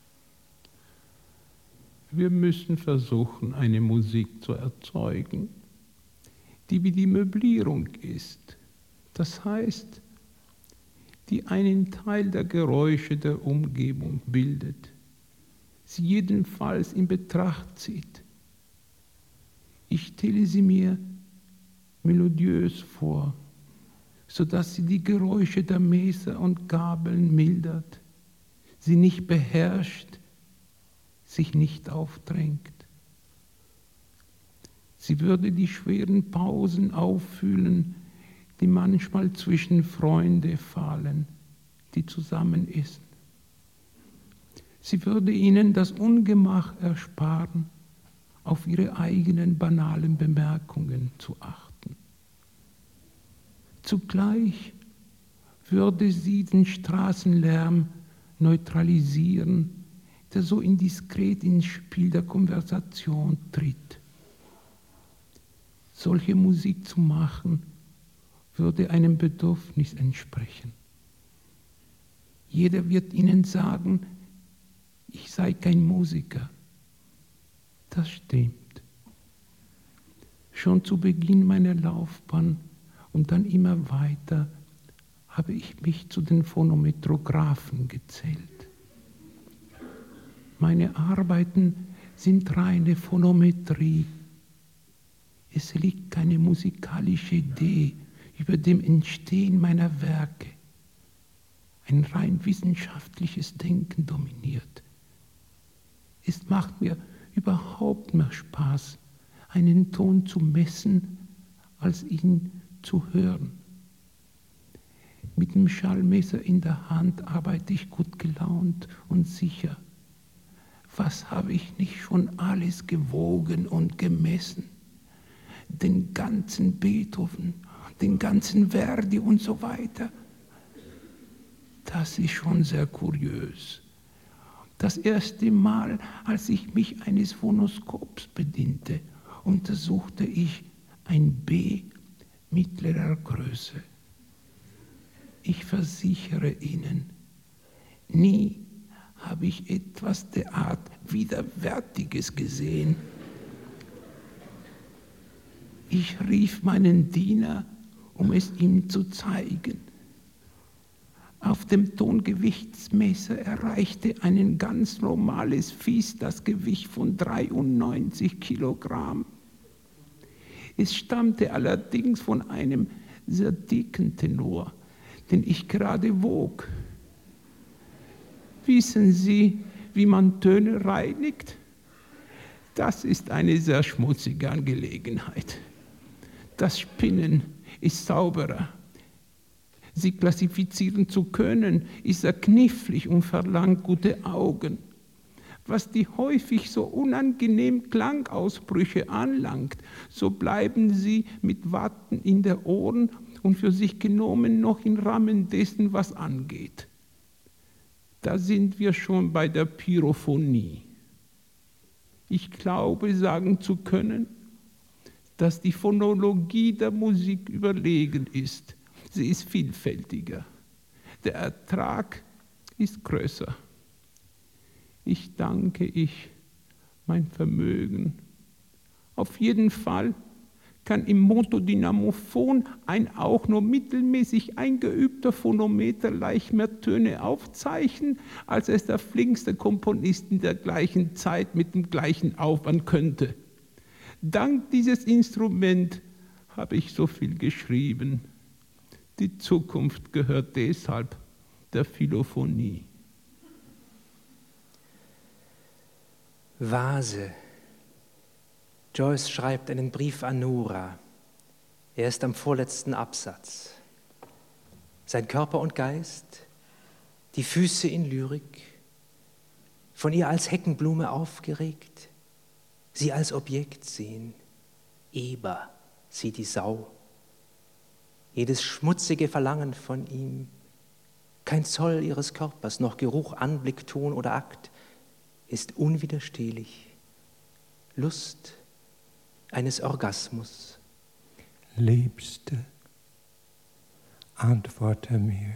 Wir müssen versuchen, eine Musik zu erzeugen, die wie die Möblierung ist. Das heißt, die einen Teil der Geräusche der Umgebung bildet, sie jedenfalls in Betracht zieht. Ich stelle sie mir melodiös vor, sodass sie die Geräusche der Messer und Gabeln mildert, sie nicht beherrscht, sich nicht aufdrängt. Sie würde die schweren Pausen auffühlen, die manchmal zwischen Freunde fallen, die zusammen essen. Sie würde ihnen das Ungemach ersparen, auf ihre eigenen banalen Bemerkungen zu achten. Zugleich würde sie den Straßenlärm neutralisieren, der so indiskret ins Spiel der Konversation tritt. Solche Musik zu machen, würde einem Bedürfnis entsprechen. Jeder wird ihnen sagen, ich sei kein Musiker. Das stimmt. Schon zu Beginn meiner Laufbahn und dann immer weiter habe ich mich zu den Phonometrographen gezählt. Meine Arbeiten sind reine Phonometrie. Es liegt keine musikalische Idee über dem Entstehen meiner Werke. Ein rein wissenschaftliches Denken dominiert. Es macht mir überhaupt mehr Spaß, einen Ton zu messen, als ihn zu hören. Mit dem Schallmesser in der Hand arbeite ich gut gelaunt und sicher. Was habe ich nicht schon alles gewogen und gemessen? Den ganzen Beethoven, den ganzen Verdi und so weiter. Das ist schon sehr kurios. Das erste Mal, als ich mich eines Phonoskops bediente, untersuchte ich ein B mittlerer Größe. Ich versichere Ihnen, nie habe ich etwas derart Widerwärtiges gesehen. Ich rief meinen Diener, um es ihm zu zeigen. Auf dem Tongewichtsmesser erreichte ein ganz normales Vieh das Gewicht von dreiundneunzig Kilogramm. Es stammte allerdings von einem sehr dicken Tenor, den ich gerade wog. Wissen Sie, wie man Töne reinigt? Das ist eine sehr schmutzige Angelegenheit. Das Spinnen ist sauberer. Sie klassifizieren zu können, ist er knifflig und verlangt gute Augen. Was die häufig so unangenehmen Klangausbrüche anlangt, so bleiben sie mit Watten in den Ohren und für sich genommen noch im Rahmen dessen, was angeht. Da sind wir schon bei der Pyrophonie. Ich glaube, sagen zu können, dass die Phonologie der Musik überlegen ist. Sie ist vielfältiger. Der Ertrag ist größer. Ich danke ich mein Vermögen. Auf jeden Fall kann im Motodynamo-Phon ein auch nur mittelmäßig eingeübter Phonometer leicht mehr Töne aufzeichnen, als es der flinkste Komponist in der gleichen Zeit mit dem gleichen Aufwand könnte. Dank dieses Instruments habe ich so viel geschrieben. Die Zukunft gehört deshalb der Philophonie. Vase. Joyce schreibt einen Brief an Nora. Er ist am vorletzten Absatz. Sein Körper und Geist, die Füße in Lyrik, von ihr als Heckenblume aufgeregt, sie als Objekt sehen. Eber, sie die Sau. Jedes schmutzige Verlangen von ihm, kein Zoll ihres Körpers, noch Geruch, Anblick, Ton oder Akt, ist unwiderstehlich. Lust eines Orgasmus. Liebste, antworte mir.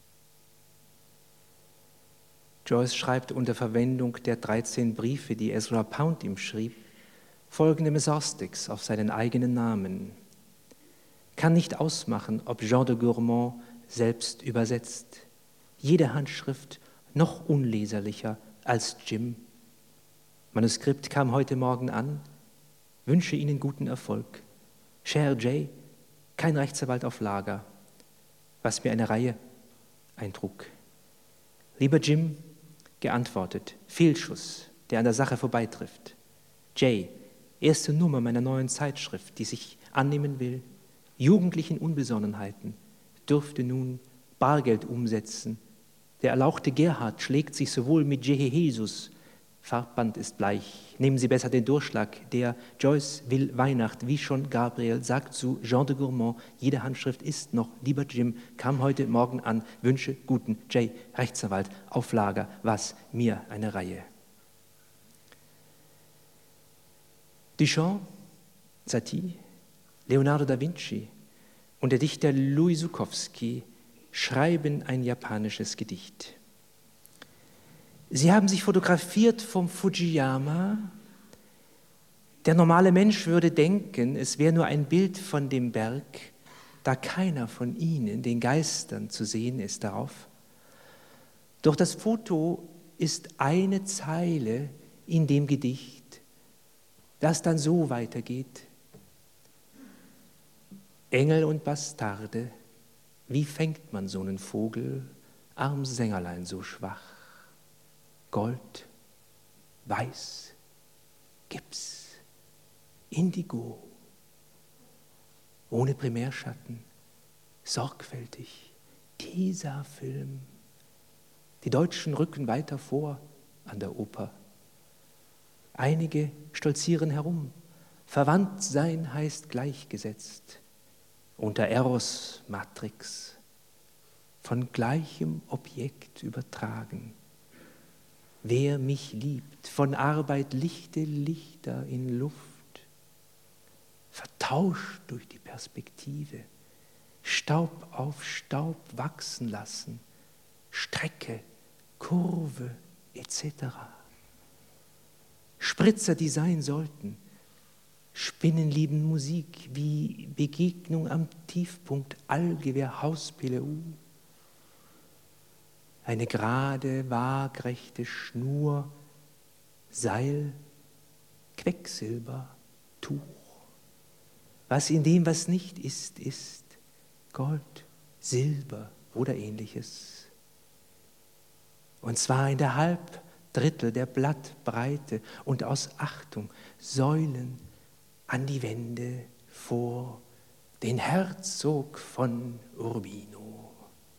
Joyce schreibt unter Verwendung der dreizehn Briefe, die Ezra Pound ihm schrieb, folgende Mesorstics auf seinen eigenen Namen. Kann nicht ausmachen, ob Jean de Gourmand selbst übersetzt. Jede Handschrift noch unleserlicher als Jim. Manuskript kam heute Morgen an. Wünsche Ihnen guten Erfolg. Cher Jay, kein Rechtsanwalt auf Lager, was mir eine Reihe eintrug. Lieber Jim, geantwortet, Fehlschuss, der an der Sache vorbeitrifft. Jay, erste Nummer meiner neuen Zeitschrift, die sich annehmen will, jugendlichen Unbesonnenheiten, dürfte nun Bargeld umsetzen. Der erlauchte Gerhard schlägt sich sowohl mit Jehesus, Farbband ist bleich, nehmen Sie besser den Durchschlag, der Joyce will Weihnacht, wie schon Gabriel sagt zu Jean de Gourmand, jede Handschrift ist noch, lieber Jim, kam heute Morgen an, wünsche guten Jay, Rechtsanwalt, auf Lager, was mir eine Reihe. Duchamp, Satie, Leonardo da Vinci und der Dichter Louis Zukowski schreiben ein japanisches Gedicht. Sie haben sich fotografiert vom Fujiyama, Der normale Mensch würde denken, es wäre nur ein Bild von dem Berg, da keiner von ihnen, den Geistern, zu sehen ist darauf. Doch das Foto ist eine Zeile in dem Gedicht, das dann so weitergeht. Engel und Bastarde, wie fängt man so einen Vogel, arm Sängerlein so schwach? Gold, Weiß, Gips, Indigo, ohne Primärschatten, sorgfältig, Tesafilm. Die Deutschen rücken weiter vor an der Oper. Einige stolzieren herum. Verwandt sein heißt gleichgesetzt. Unter Eros-Matrix, von gleichem Objekt übertragen. Wer mich liebt, von Arbeit lichte Lichter in Luft, vertauscht durch die Perspektive, Staub auf Staub wachsen lassen, Strecke, Kurve et cetera. Spritzer, die sein sollten, spinnenlieben Musik wie Begegnung am Tiefpunkt Allgewehr Hauspille U. Eine gerade, waagrechte Schnur, Seil, Quecksilber, Tuch. Was in dem, was nicht ist, ist Gold, Silber oder ähnliches. Und zwar in der Halbdrittel der Blattbreite und aus Achtung Säulen an die Wände vor den Herzog von Urbino.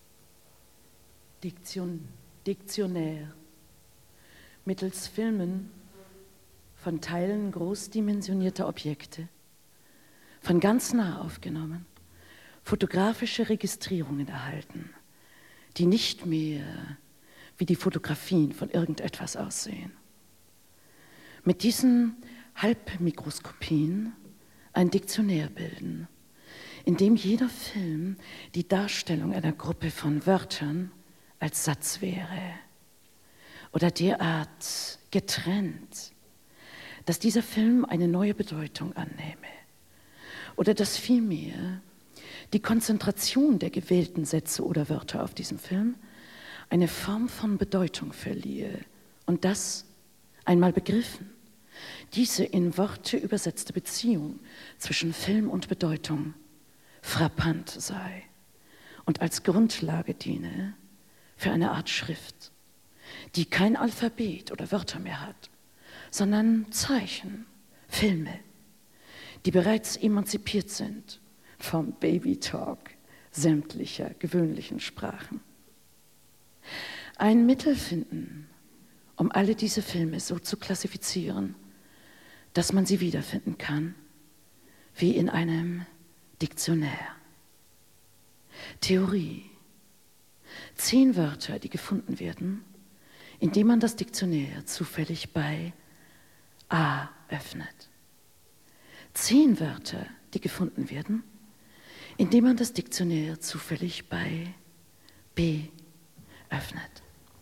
Diktion, Diktionär. Mittels Filmen von Teilen großdimensionierter Objekte, von ganz nah aufgenommen, fotografische Registrierungen erhalten, die nicht mehr wie die Fotografien von irgendetwas aussehen. Mit diesen Halbmikroskopien ein Diktionär bilden, in dem jeder Film die Darstellung einer Gruppe von Wörtern als Satz wäre oder derart getrennt, dass dieser Film eine neue Bedeutung annähme oder dass vielmehr die Konzentration der gewählten Sätze oder Wörter auf diesem Film eine Form von Bedeutung verliehe und das, einmal begriffen, diese in Worte übersetzte Beziehung zwischen Film und Bedeutung frappant sei und als Grundlage diene für eine Art Schrift, die kein Alphabet oder Wörter mehr hat, sondern Zeichen, Filme, die bereits emanzipiert sind vom Baby-Talk sämtlicher gewöhnlichen Sprachen. Ein Mittel finden, um alle diese Filme so zu klassifizieren, dass man sie wiederfinden kann, wie in einem Diktionär. Theorie. Zehn Wörter, die gefunden werden, indem man das Diktionär zufällig bei A öffnet. Zehn Wörter, die gefunden werden, indem man das Diktionär zufällig bei B öffnet.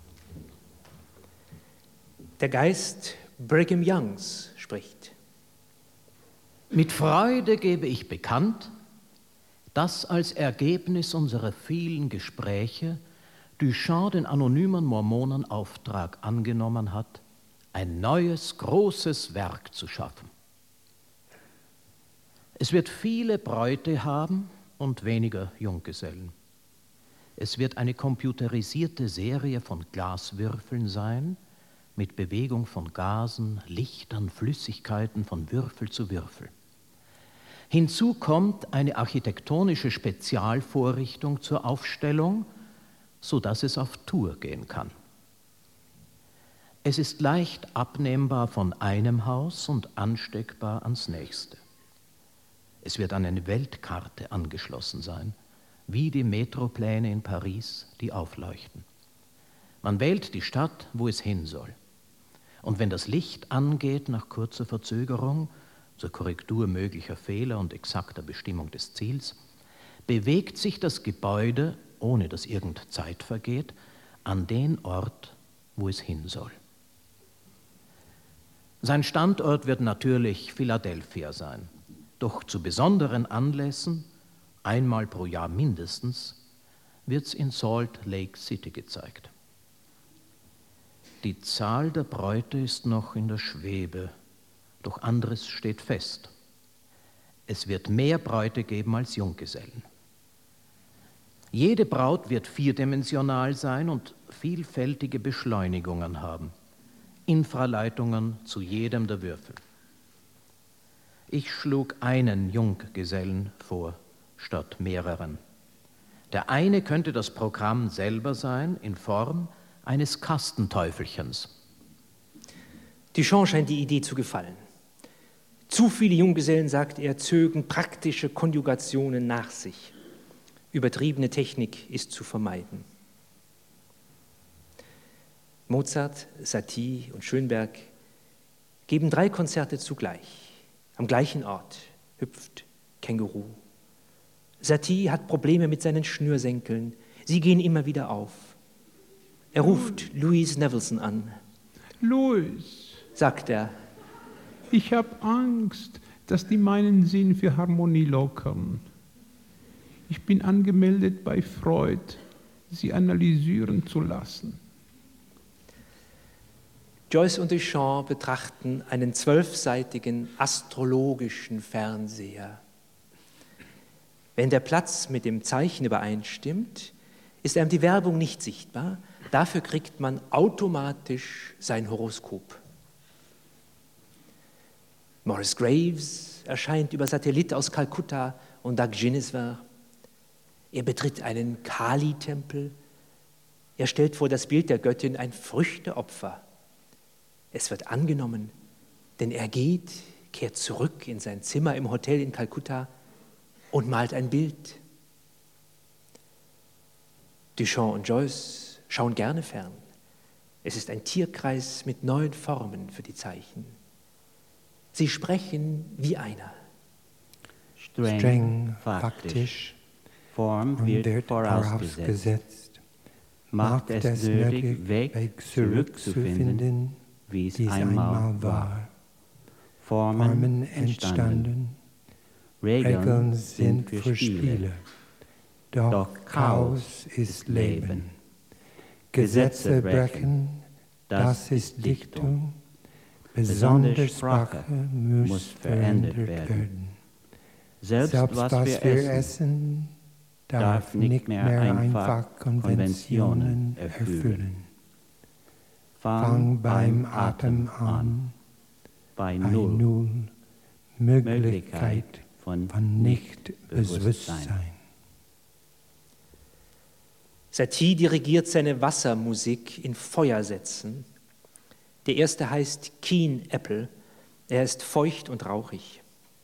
Der Geist Brigham Youngs spricht. Mit Freude gebe ich bekannt, dass als Ergebnis unserer vielen Gespräche Duchamp den anonymen Mormonen Auftrag angenommen hat, ein neues, großes Werk zu schaffen. Es wird viele Bräute haben und weniger Junggesellen. Es wird eine computerisierte Serie von Glaswürfeln sein, mit Bewegung von Gasen, Lichtern, Flüssigkeiten von Würfel zu Würfel. Hinzu kommt eine architektonische Spezialvorrichtung zur Aufstellung, sodass es auf Tour gehen kann. Es ist leicht abnehmbar von einem Haus und ansteckbar ans nächste. Es wird an eine Weltkarte angeschlossen sein, wie die Metropläne in Paris, die aufleuchten. Man wählt die Stadt, wo es hin soll. Und wenn das Licht angeht nach kurzer Verzögerung, zur Korrektur möglicher Fehler und exakter Bestimmung des Ziels, bewegt sich das Gebäude, ohne dass irgend Zeit vergeht, an den Ort, wo es hin soll. Sein Standort wird natürlich Philadelphia sein. Doch zu besonderen Anlässen, einmal pro Jahr mindestens, wird es in Salt Lake City gezeigt. Die Zahl der Bräute ist noch in der Schwebe, doch anderes steht fest. Es wird mehr Bräute geben als Junggesellen. Jede Braut wird vierdimensional sein und vielfältige Beschleunigungen haben. Infraleitungen zu jedem der Würfel. Ich schlug einen Junggesellen vor, statt mehreren. Der eine könnte das Programm selber sein, in Form eines Kastenteufelchens. Duchamp scheint die Idee zu gefallen. Zu viele Junggesellen, sagt er, zögen praktische Konjugationen nach sich. Übertriebene Technik ist zu vermeiden. Mozart, Satie und Schönberg geben drei Konzerte zugleich. Am gleichen Ort hüpft Känguru. Satie hat Probleme mit seinen Schnürsenkeln. Sie gehen immer wieder auf. Er ruft Louise Nevelson an. Louis, sagt er. Ich habe Angst, dass die meinen Sinn für Harmonie lockern. Ich bin angemeldet bei Freud, sie analysieren zu lassen. Joyce und Duchamp betrachten einen zwölfseitigen astrologischen Fernseher. Wenn der Platz mit dem Zeichen übereinstimmt, ist einem die Werbung nicht sichtbar. Dafür kriegt man automatisch sein Horoskop. Maurice Graves erscheint über Satellit aus Kalkutta und Dagjineswar. Er betritt einen Kali-Tempel. Er stellt vor das Bild der Göttin ein Früchteopfer. Es wird angenommen, denn er geht, kehrt zurück in sein Zimmer im Hotel in Kalkutta und malt ein Bild. Duchamp und Joyce schauen gerne fern. Es ist ein Tierkreis mit neuen Formen für die Zeichen. Sie sprechen wie einer. Streng, Streng faktisch, Form wird vorausgesetzt, macht es nötig, Weg zurückzufinden, wie es einmal war. Formen entstanden, Regeln sind für Spiele, doch Chaos ist Leben. Gesetze brechen, das ist Dichtung, besondere Sprache muss verändert werden. Selbst was wir essen, darf nicht mehr einfach Konventionen erfüllen. Fang beim Atem an, bei Null, Möglichkeit von Nichtbewusstsein. Satie dirigiert seine Wassermusik in Feuersätzen. Der erste heißt Keen Apple. Er ist feucht und rauchig.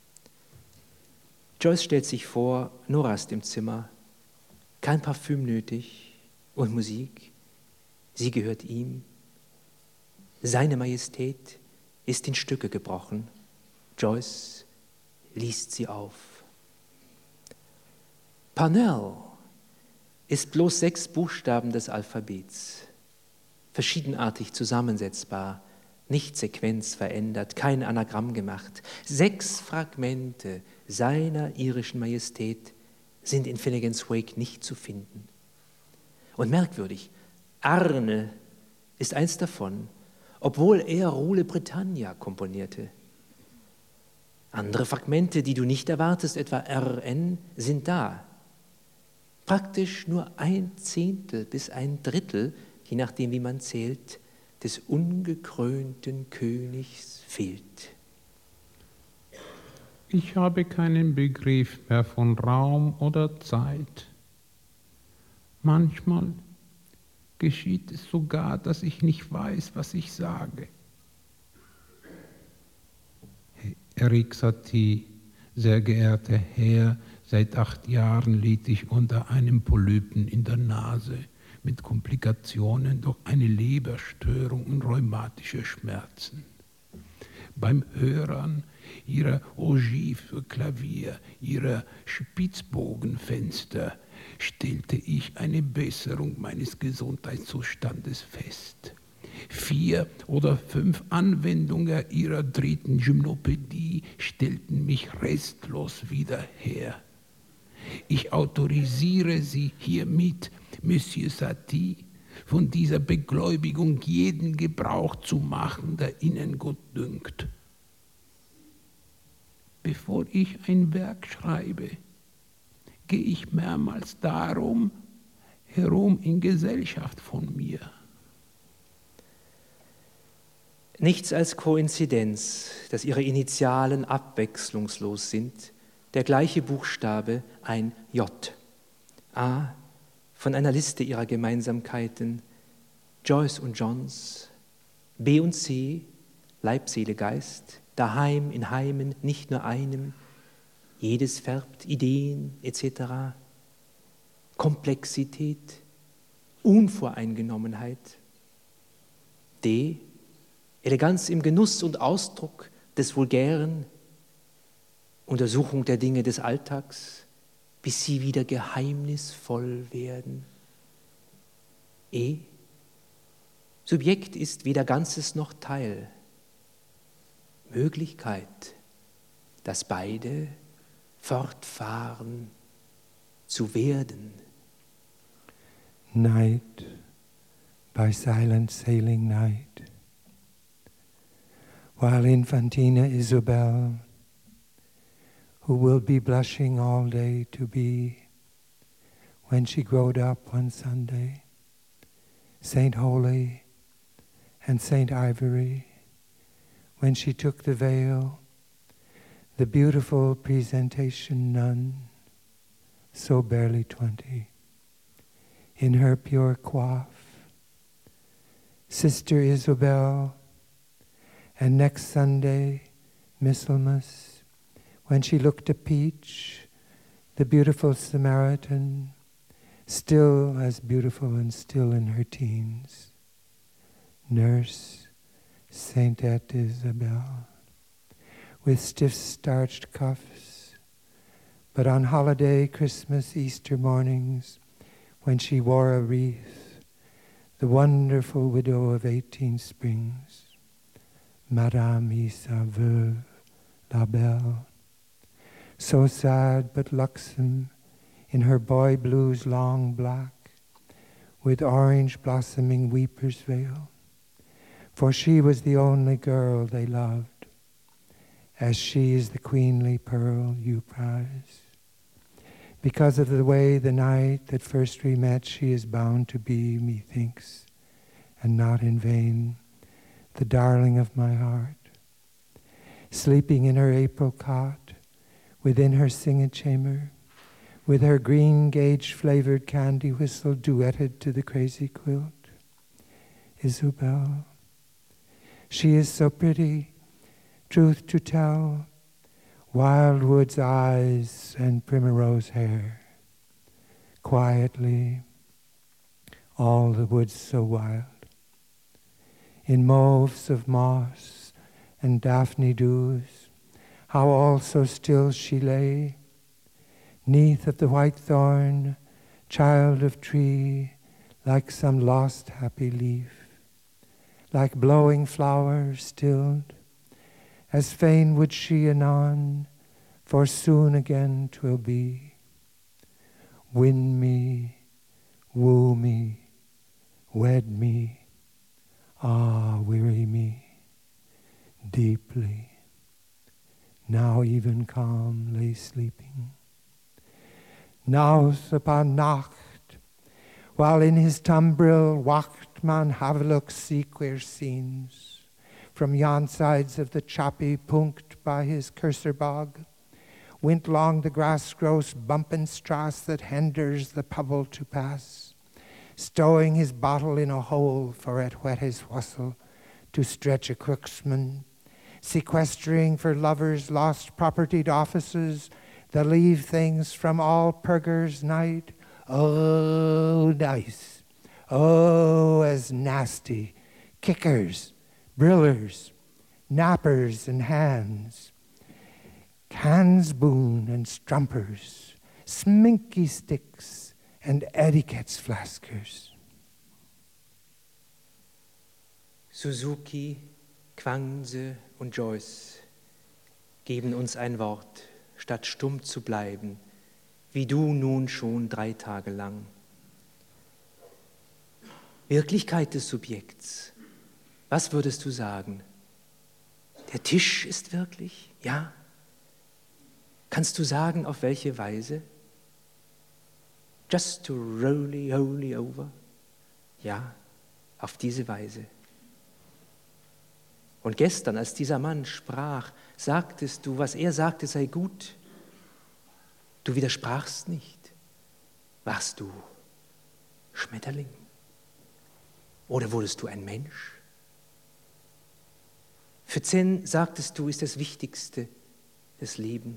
Joyce stellt sich vor, Nora ist im Zimmer. Kein Parfüm nötig und Musik. Sie gehört ihm. Seine Majestät ist in Stücke gebrochen. Joyce liest sie auf. Parnell ist bloß sechs Buchstaben des Alphabets. Verschiedenartig zusammensetzbar, nicht sequenzverändert, kein Anagramm gemacht. Sechs Fragmente seiner irischen Majestät sind in Finnegans Wake nicht zu finden. Und merkwürdig, Arne ist eins davon, obwohl er Rule Britannia komponierte. Andere Fragmente, die du nicht erwartest, etwa R N, sind da. Praktisch nur ein Zehntel bis ein Drittel, je nachdem wie man zählt, des ungekrönten Königs fehlt. Ich habe keinen Begriff mehr von Raum oder Zeit. Manchmal geschieht es sogar, dass ich nicht weiß, was ich sage. Erik Satie, sehr geehrter Herr, seit acht Jahren litt ich unter einem Polypen in der Nase mit Komplikationen durch eine Leberstörung und rheumatische Schmerzen. Beim Hören Ihrer Ogive für Klavier, Ihrer Spitzbogenfenster stellte ich eine Besserung meines Gesundheitszustandes fest. Vier oder fünf Anwendungen ihrer dritten Gymnopädie stellten mich restlos wieder her. Ich autorisiere Sie hiermit, Monsieur Satie, von dieser Begläubigung jeden Gebrauch zu machen, der Ihnen gut dünkt. Bevor ich ein Werk schreibe, gehe ich mehrmals darum herum in Gesellschaft von mir. Nichts als Koinzidenz, dass ihre Initialen abwechslungslos sind, der gleiche Buchstabe, ein J. A, von einer Liste ihrer Gemeinsamkeiten, Joyce und Johns, B und C, Leib, Seele, Geist, daheim, in Heimen, nicht nur einem, jedes färbt Ideen et cetera, Komplexität, Unvoreingenommenheit, D, Eleganz im Genuss und Ausdruck des Vulgären, Untersuchung der Dinge des Alltags, bis sie wieder geheimnisvoll werden. E, Subjekt ist weder Ganzes noch Teil. Möglichkeit, dass beide fortfahren zu werden. Night, by silent sailing night, while Infantina Isabel, who will be blushing all day to be, when she growed up one Sunday, Saint Holy and Saint Ivory, when she took the veil, the beautiful presentation nun, so barely twenty, in her pure coif, Sister Isabel, and next Sunday, Michaelmas, when she looked a peach, the beautiful Samaritan, still as beautiful and still in her teens, Nurse Saintette Isabel, with stiff starched cuffs, but on holiday, Christmas, Easter mornings, when she wore a wreath, the wonderful widow of eighteen springs, Madame Isa Veuve la Belle, so sad but luxem in her boy blues long black, with orange blossoming weeper's veil, for she was the only girl they loved, as she is the queenly pearl you prize. Because of the way the night that first we met she is bound to be, methinks, and not in vain, the darling of my heart, sleeping in her April cot, within her sing-a-chamber, with her green gage-flavored candy whistle duetted to the crazy quilt. Isabel, she is so pretty, truth to tell, wildwood's eyes and primrose hair. Quietly, all the woods so wild, in mauves of moss and daphne dews, how all so still she lay, neath of the white thorn, child of tree, like some lost happy leaf, like blowing flower stilled, as fain would she anon, for soon again 'twill be. Win me, woo me, wed me, ah, weary me, deeply, now even calm lay sleeping. Naus upon Nacht, while in his tumbril wacht man Havelock see queer scenes, from yon sides of the choppy punkt by his cursor bog, went long the grass-gross bumpin' strass that hinders the pubble to pass, stowing his bottle in a hole for it wet his whistle to stretch a crooksman, sequestering for lovers lost propertied offices the leave things from all purgers night. Oh, nice. Oh, as nasty. Kickers, brillers, nappers and hands, cansboon and strumpers, sminky sticks and etiquette's flaskers. Suzuki, Kwangse und Joyce geben uns ein Wort, statt stumm zu bleiben, wie du nun schon drei Tage lang. Wirklichkeit des Subjekts. Was würdest du sagen? Der Tisch ist wirklich? Ja? Kannst du sagen, auf welche Weise? Just to roll holy over? Ja, auf diese Weise. Und gestern, als dieser Mann sprach, sagtest du, was er sagte, sei gut. Du widersprachst nicht. Warst du Schmetterling? Oder wurdest du ein Mensch? Für Zen, sagtest du, ist das Wichtigste das Leben.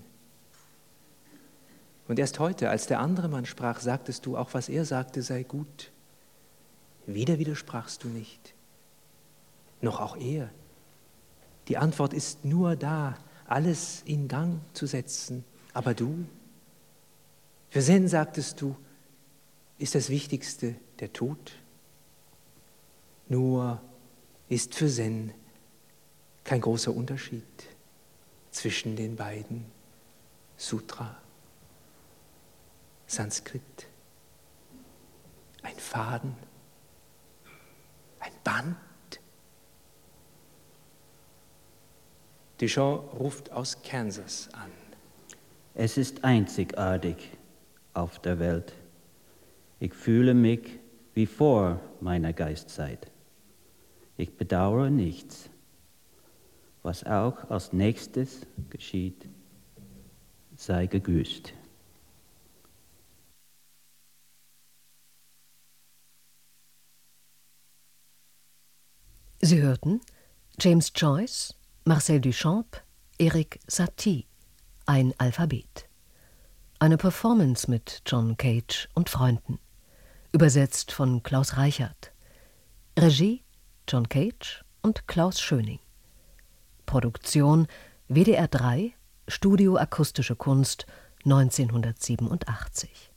Und erst heute, als der andere Mann sprach, sagtest du, auch was er sagte, sei gut. Wieder widersprachst du nicht. Noch auch er. Die Antwort ist nur da, alles in Gang zu setzen. Aber du? Für Zen, sagtest du, ist das Wichtigste der Tod. Nur ist für Zen kein großer Unterschied zwischen den beiden. Sutra, Sanskrit, ein Faden, ein Band. Duchamp ruft aus Kansas an. Es ist einzigartig auf der Welt. Ich fühle mich wie vor meiner Geistzeit. Ich bedauere nichts. Was auch als nächstes geschieht, sei gegrüßt. Sie hörten James Joyce, Marcel Duchamp, Erik Satie, ein Alphabet. Eine Performance mit John Cage und Freunden. Übersetzt von Klaus Reichert. Regie John Cage und Klaus Schöning. Produktion W D R drei, Studio Akustische Kunst neunzehnhundertsiebenundachtzig.